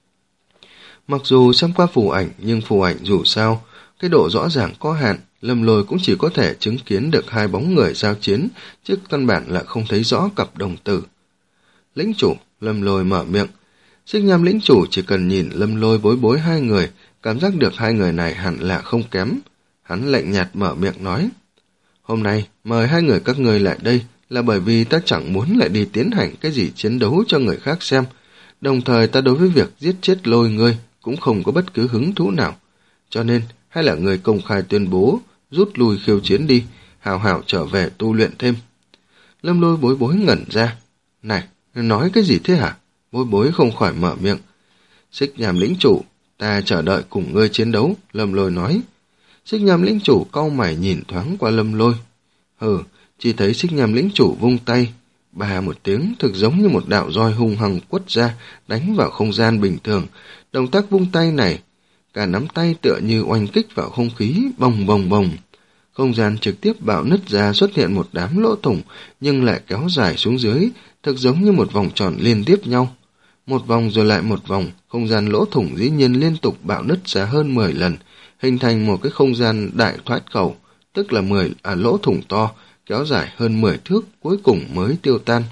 Mặc dù xem qua phù ảnh, nhưng phù ảnh dù sao, cái độ rõ ràng có hạn, Lâm Lôi cũng chỉ có thể chứng kiến được hai bóng người giao chiến, chứ căn bản là không thấy rõ cặp đồng tử. Lĩnh chủ, Lâm Lôi mở miệng. Xích Nhàm lĩnh chủ chỉ cần nhìn Lâm Lôi Bối Bối hai người, cảm giác được hai người này hẳn là không kém. Hắn lạnh nhạt mở miệng nói. Hôm nay, mời hai người các ngươi lại đây là bởi vì ta chẳng muốn lại đi tiến hành cái gì chiến đấu cho người khác xem. Đồng thời ta đối với việc giết chết Lôi ngươi cũng không có bất cứ hứng thú nào. Cho nên, hay là người công khai tuyên bố, rút lui khiêu chiến đi, hào hào trở về tu luyện thêm. Lâm Lôi Bối Bối ngẩn ra. Này, nói cái gì thế hả? Bối Bối không khỏi mở miệng. Xích Nhàm lĩnh chủ, ta chờ đợi cùng ngươi chiến đấu, Lâm Lôi nói. Xích Nhàm lĩnh chủ cau mày nhìn thoáng qua Lâm Lôi. Hừ, chỉ thấy Xích Nhàm lĩnh chủ vung tay, bà một tiếng thực giống như một đạo roi hung hăng quất ra, đánh vào không gian bình thường. Động tác vung tay này, cả nắm tay tựa như oanh kích vào không khí, bồng bồng bồng. Không gian trực tiếp bạo nứt ra, xuất hiện một đám lỗ thủng, nhưng lại kéo dài xuống dưới, thực giống như một vòng tròn liên tiếp nhau. Một vòng rồi lại một vòng, không gian lỗ thủng dĩ nhiên liên tục bạo nứt ra hơn mười lần, hình thành một cái không gian đại thoát khẩu, tức là mười à, lỗ thủng to, kéo dài hơn mười thước, cuối cùng mới tiêu tan.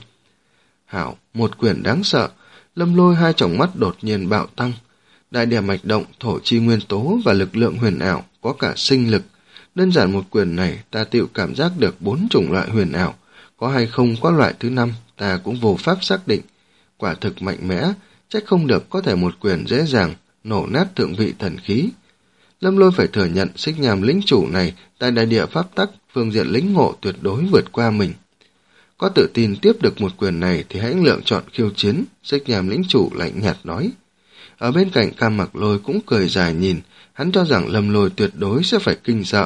Hảo, một quyền đáng sợ, Lâm Lôi hai tròng mắt đột nhiên bạo tăng. Đại điểm mạch động, thổ chi nguyên tố và lực lượng huyền ảo, có cả sinh lực. Đơn giản một quyền này, ta tự cảm giác được bốn chủng loại huyền ảo, có hay không có loại thứ năm, ta cũng vô pháp xác định. Quả thực mạnh mẽ, trách không được có thể một quyền dễ dàng nổ nát thượng vị thần khí. Lâm Lôi phải thừa nhận Xích Nhàm lĩnh chủ này tại đại địa pháp tắc, phương diện lĩnh ngộ tuyệt đối vượt qua mình. Có tự tin tiếp được một quyền này thì hãy lựa chọn khiêu chiến, Xích Nhàm lĩnh chủ lạnh nhạt nói. Ở bên cạnh Cam Mặc Lôi cũng cười dài nhìn, hắn cho rằng Lâm Lôi tuyệt đối sẽ phải kinh sợ.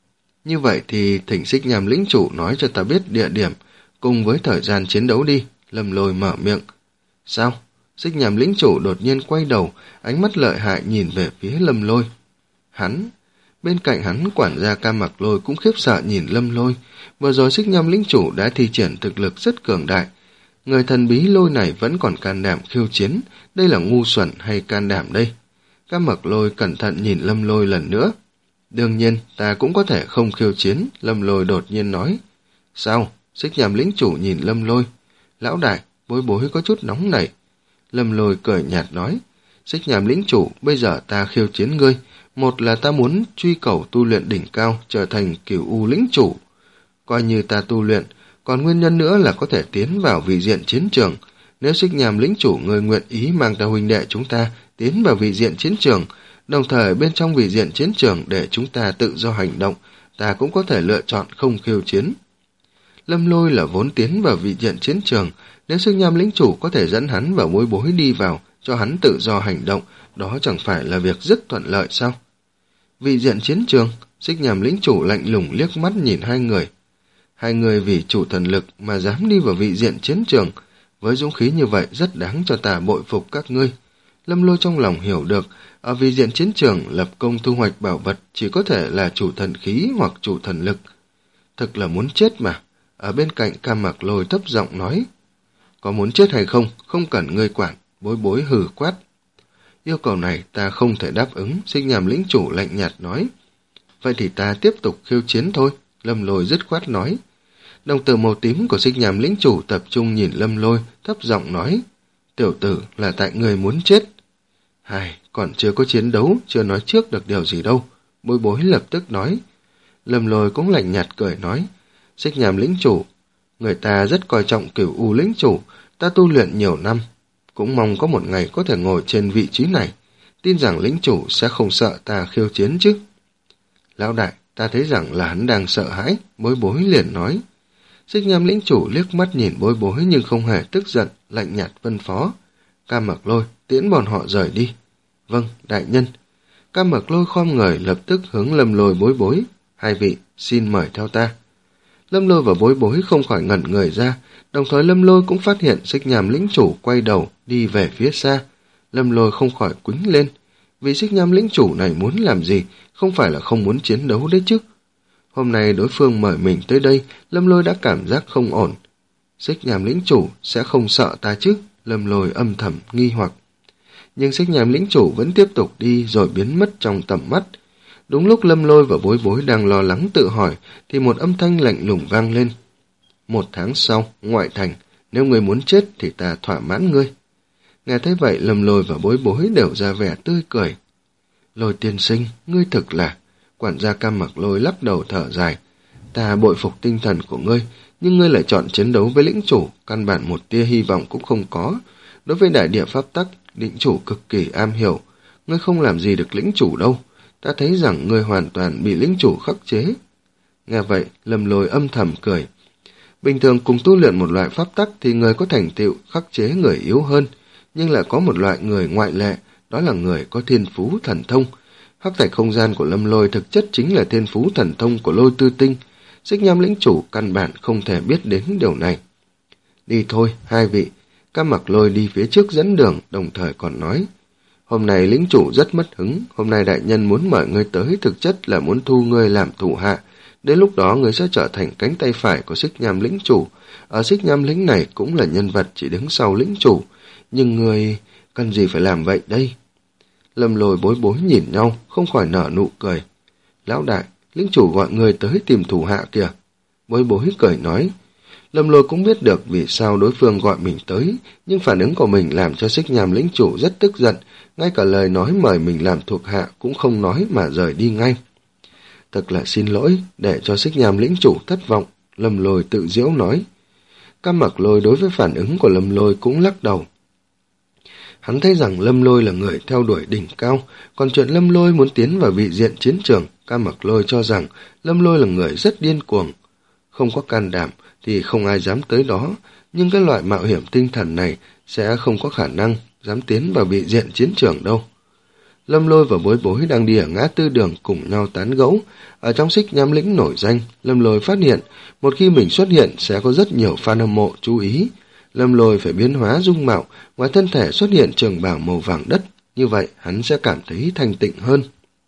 Như vậy thì thỉnh Xích Nhàm lĩnh chủ nói cho ta biết địa điểm, cùng với thời gian chiến đấu đi, Lâm Lôi mở miệng. Sao? Xích Nhàm lĩnh chủ đột nhiên quay đầu, ánh mắt lợi hại nhìn về phía Lâm Lôi. Hắn, bên cạnh hắn quản gia Cam Mặc Lôi cũng khiếp sợ nhìn Lâm Lôi, vừa rồi Xích Nhàm lĩnh chủ đã thi triển thực lực rất cường đại. người thần bí Lôi này vẫn còn can đảm khiêu chiến, đây là ngu xuẩn hay can đảm đây? Cam Mặc Lôi cẩn thận nhìn Lâm Lôi lần nữa. Đương nhiên, ta cũng có thể không khiêu chiến, Lâm Lôi đột nhiên nói. Sao? Xích Nham lĩnh chủ nhìn Lâm Lôi. Lão đại, Bối Bối có chút nóng nảy. Lâm Lôi cười nhạt nói. Xích Nham lĩnh chủ, bây giờ ta khiêu chiến ngươi. Một là ta muốn truy cầu tu luyện đỉnh cao, trở thành Cửu U lĩnh chủ. Coi như ta tu luyện, còn nguyên nhân nữa là có thể tiến vào vị diện chiến trường. Nếu Xích Nham lĩnh chủ ngươi nguyện ý mang ta huynh đệ chúng ta tiến vào vị diện chiến trường, đồng thời bên trong vị diện chiến trường để chúng ta tự do hành động, ta cũng có thể lựa chọn không khiêu chiến. Lâm Lôi là vốn tiến vào vị diện chiến trường, nếu Xích Nham lĩnh chủ có thể dẫn hắn và Bối Bối đi vào, cho hắn tự do hành động, đó chẳng phải là việc rất thuận lợi sao? Vị diện chiến trường, Xích Nham lĩnh chủ lạnh lùng liếc mắt nhìn hai người. Hai người vì chủ thần lực mà dám đi vào vị diện chiến trường, với dũng khí như vậy rất đáng cho ta bội phục các ngươi. Lâm Lôi trong lòng hiểu được, ở vị diện chiến trường lập công thu hoạch bảo vật chỉ có thể là chủ thần khí hoặc chủ thần lực. Thực là muốn chết mà. Ở bên cạnh Cam Mặc Lôi thấp giọng nói. Có muốn chết hay không, không cần ngươi quản, Bối Bối hừ quát. Yêu cầu này ta không thể đáp ứng, Xích Nham lĩnh chủ lạnh nhạt nói. Vậy thì ta tiếp tục khiêu chiến thôi, Lâm Lôi dứt khoát nói. Đồng tử màu tím của Xích Nham lĩnh chủ tập trung nhìn Lâm Lôi, thấp giọng nói. Tiểu tử là tại người muốn chết. Hài, còn chưa có chiến đấu, chưa nói trước được điều gì đâu, Bối Bối lập tức nói. Lâm Lôi cũng lạnh nhạt cười nói. Xích Nham lĩnh chủ, người ta rất coi trọng Cửu U lĩnh chủ, ta tu luyện nhiều năm, cũng mong có một ngày có thể ngồi trên vị trí này, tin rằng lĩnh chủ sẽ không sợ ta khiêu chiến chứ. Lão đại, ta thấy rằng là hắn đang sợ hãi, Bối Bối liền nói. Xích Nham lĩnh chủ liếc mắt nhìn Bối Bối nhưng không hề tức giận, lạnh nhạt phân phó. Cam Mặc Lôi, tiễn bọn họ rời đi. Vâng, đại nhân. Cam Mặc Lôi khom người lập tức hướng Lâm Lôi Bối Bối. Hai vị, xin mời theo ta. Lâm Lôi và Bối Bối không khỏi ngẩn người ra, đồng thời Lâm Lôi cũng phát hiện Xích Nham lĩnh chủ quay đầu đi về phía xa. Lâm Lôi không khỏi quýnh lên, vì Xích Nham lĩnh chủ này muốn làm gì, không phải là không muốn chiến đấu đấy chứ. Hôm nay đối phương mời mình tới đây, Lâm Lôi đã cảm giác không ổn. Xích Nham lĩnh chủ sẽ không sợ ta chứ, Lâm Lôi âm thầm nghi hoặc. Nhưng Xích Nham lĩnh chủ vẫn tiếp tục đi rồi biến mất trong tầm mắt. Đúng lúc Lâm Lôi và Bối Bối đang lo lắng tự hỏi, thì một âm thanh lạnh lùng vang lên. Một tháng sau, ngoại thành, nếu ngươi muốn chết thì ta thỏa mãn ngươi. Nghe thấy vậy, Lâm Lôi và Bối Bối đều ra vẻ tươi cười. Lôi tiên sinh, ngươi thực là... Quản gia Cam Mặc Lôi lắc đầu thở dài. Ta bội phục tinh thần của ngươi, nhưng ngươi lại chọn chiến đấu với lĩnh chủ, căn bản một tia hy vọng cũng không có. Đối với đại địa pháp tắc, lĩnh chủ cực kỳ am hiểu. Ngươi không làm gì được lĩnh chủ đâu. Ta thấy rằng ngươi hoàn toàn bị lĩnh chủ khắc chế. Nghe vậy, Lâm Lôi âm thầm cười. Bình thường cùng tu luyện một loại pháp tắc thì người có thành tựu khắc chế người yếu hơn, nhưng lại có một loại người ngoại lệ, đó là người có thiên phú thần thông. Hắc thạch không gian của Lâm Lôi thực chất chính là thiên phú thần thông của Lôi Tư Tinh. Xích Nham lĩnh chủ căn bản không thể biết đến điều này. Đi thôi, hai vị. Cam Mặc Lôi đi phía trước dẫn đường, đồng thời còn nói. Hôm nay lĩnh chủ rất mất hứng, hôm nay đại nhân muốn mời ngươi tới thực chất là muốn thu ngươi làm thủ hạ. Đến lúc đó ngươi sẽ trở thành cánh tay phải của Xích Nham lĩnh chủ. Ở Xích Nham lĩnh này cũng là nhân vật chỉ đứng sau lĩnh chủ. Nhưng ngươi cần gì phải làm vậy đây? Lâm Lôi Bối Bối nhìn nhau, không khỏi nở nụ cười. Lão đại, lĩnh chủ gọi người tới tìm thủ hạ kìa. Bối Bối cười nói. Lâm Lôi cũng biết được vì sao đối phương gọi mình tới, nhưng phản ứng của mình làm cho Xích Nham lĩnh chủ rất tức giận, ngay cả lời nói mời mình làm thuộc hạ cũng không nói mà rời đi ngay. Thật là xin lỗi, để cho Xích Nham lĩnh chủ thất vọng, Lâm Lôi tự giễu nói. Cam Mặc Lôi đối với phản ứng của Lâm Lôi cũng lắc đầu. Hắn thấy rằng Lâm Lôi là người theo đuổi đỉnh cao, còn chuyện Lâm Lôi muốn tiến vào vị diện chiến trường, Cam Mặc Lôi cho rằng Lâm Lôi là người rất điên cuồng. Không có can đảm thì không ai dám tới đó, nhưng cái loại mạo hiểm tinh thần này sẽ không có khả năng dám tiến vào vị diện chiến trường đâu. Lâm Lôi và Bối Bối đang đi ở ngã tư đường cùng nhau tán gẫu. Ở trong Xích Nham lĩnh nổi danh, Lâm Lôi phát hiện một khi mình xuất hiện sẽ có rất nhiều fan hâm mộ chú ý. Lâm Lôi phải biến hóa dung mạo, ngoài thân thể xuất hiện trường bào màu vàng đất, như vậy hắn sẽ cảm thấy thanh tịnh hơn.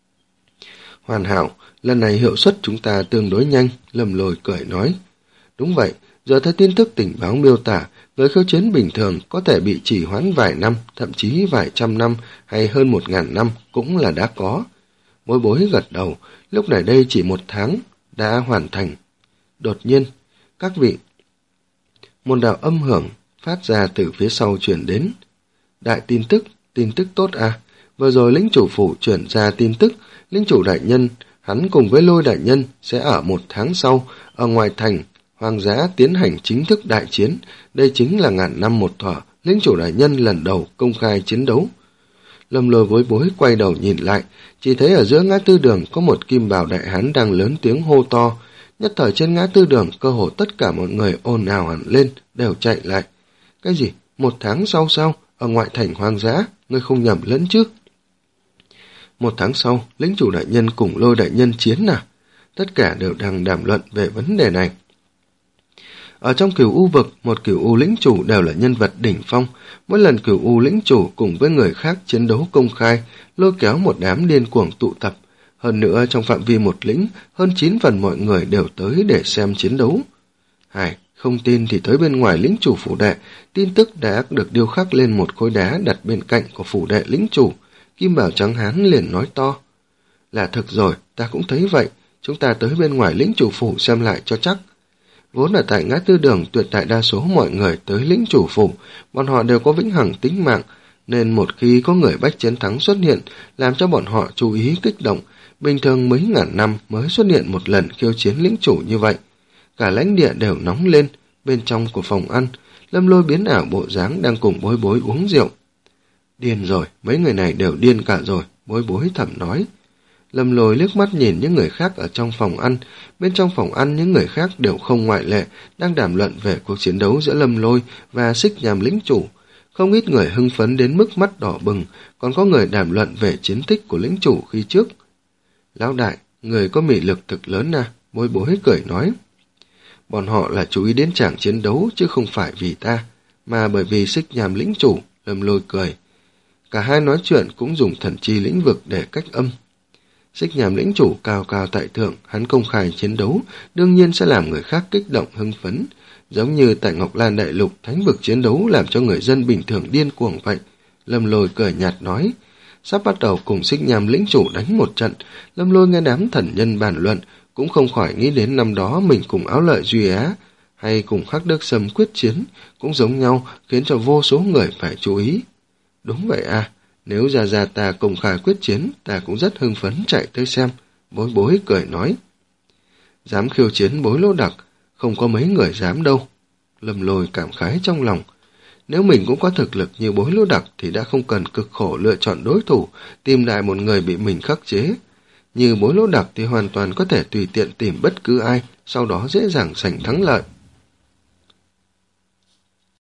Hoàn hảo, lần này hiệu suất chúng ta tương đối nhanh, Lâm Lôi cười nói. Đúng vậy, giờ theo tin tức tình báo miêu tả, người Người khiêu chiến bình thường có thể bị trì hoãn vài năm, thậm chí vài trăm năm hay hơn một ngàn năm cũng là đã có. Bối bối gật đầu, lúc này đây chỉ một tháng đã hoàn thành. Đột nhiên, các vị, một đạo âm hưởng phát ra từ phía sau truyền đến. Đại tin tức, tin tức tốt à, vừa rồi lĩnh chủ phủ chuyển ra tin tức, lĩnh chủ đại nhân, hắn cùng với Lôi đại nhân sẽ ở một tháng sau, ở ngoài thành, hoang dã tiến hành chính thức đại chiến, đây chính là ngàn năm một thọ, lĩnh chủ đại nhân lần đầu công khai chiến đấu. Lâm Lôi bối bối quay đầu nhìn lại, chỉ thấy ở giữa ngã tư đường có một kim bào đại hán đang lớn tiếng hô to. Nhất thời trên ngã tư đường, cơ hồ tất cả mọi người ồn ào hẳn lên, đều chạy lại. Cái gì? Một tháng sau sao? Ở ngoại thành hoang dã, ngươi không nhầm lẫn chứ? Một tháng sau, lĩnh chủ đại nhân cùng Lôi đại nhân chiến à? Tất cả đều đang đàm luận về vấn đề này. Ở trong Cửu U vực, một Cửu U lĩnh chủ đều là nhân vật đỉnh phong. Mỗi lần Cửu U lĩnh chủ cùng với người khác chiến đấu công khai, lôi kéo một đám điên cuồng tụ tập. Hơn nữa trong phạm vi một lĩnh, hơn chín phần mọi người đều tới để xem chiến đấu. Hải, không tin thì tới bên ngoài lĩnh chủ phủ đệ, tin tức đã được điêu khắc lên một khối đá đặt bên cạnh của phủ đệ lĩnh chủ. Kim Bảo trắng hán liền nói to. Là thực rồi, ta cũng thấy vậy, chúng ta tới bên ngoài lĩnh chủ phủ xem lại cho chắc. Vốn ở tại ngã tư đường, tuyệt đại đa số mọi người tới lĩnh chủ phủ, bọn họ đều có vĩnh hằng tính mạng, nên một khi có người bách chiến thắng xuất hiện, làm cho bọn họ chú ý kích động, bình thường mấy ngàn năm mới xuất hiện một lần khiêu chiến lĩnh chủ như vậy. Cả lãnh địa đều nóng lên, bên trong của phòng ăn, Lâm Lôi biến ảo bộ dáng đang cùng bối bối uống rượu. Điên rồi, mấy người này đều điên cả rồi, bối bối thầm nói. Lâm Lôi liếc mắt nhìn những người khác ở trong phòng ăn, bên trong phòng ăn những người khác đều không ngoại lệ, đang đàm luận về cuộc chiến đấu giữa Lâm Lôi và Xích Nham lĩnh chủ. Không ít người hưng phấn đến mức mắt đỏ bừng, còn có người đàm luận về chiến tích của lĩnh chủ khi trước. Lão đại, người có mị lực thực lớn à, bối bối cười nói. Bọn họ là chú ý đến chàng chiến đấu chứ không phải vì ta, mà bởi vì Xích Nham lĩnh chủ, Lâm Lôi cười. Cả hai nói chuyện cũng dùng thần chi lĩnh vực để cách âm. Xích Nham lĩnh chủ cao cao tại thượng, hắn công khai chiến đấu, đương nhiên sẽ làm người khác kích động hưng phấn, giống như tại Ngọc Lan đại lục thánh vực chiến đấu làm cho người dân bình thường điên cuồng vậy. Lâm Lôi cười nhạt nói, sắp bắt đầu cùng Xích Nham lĩnh chủ đánh một trận. Lâm Lôi nghe đám thần nhân bàn luận, cũng không khỏi nghĩ đến năm đó mình cùng Áo Lợi Duy Á, hay cùng Hắc Đức Sâm quyết chiến, cũng giống nhau, khiến cho vô số người phải chú ý. Đúng vậy à, nếu Gia Gia ta công khai quyết chiến, ta cũng rất hưng phấn chạy tới xem, bối bối cười nói. Dám khiêu chiến Bối Lỗ Đặc, không có mấy người dám đâu. Lâm Lôi cảm khái trong lòng. Nếu mình cũng có thực lực như Bối Lỗ Đặc thì đã không cần cực khổ lựa chọn đối thủ, tìm lại một người bị mình khắc chế. Như Bối Lỗ Đặc thì hoàn toàn có thể tùy tiện tìm bất cứ ai, sau đó dễ dàng giành thắng lợi.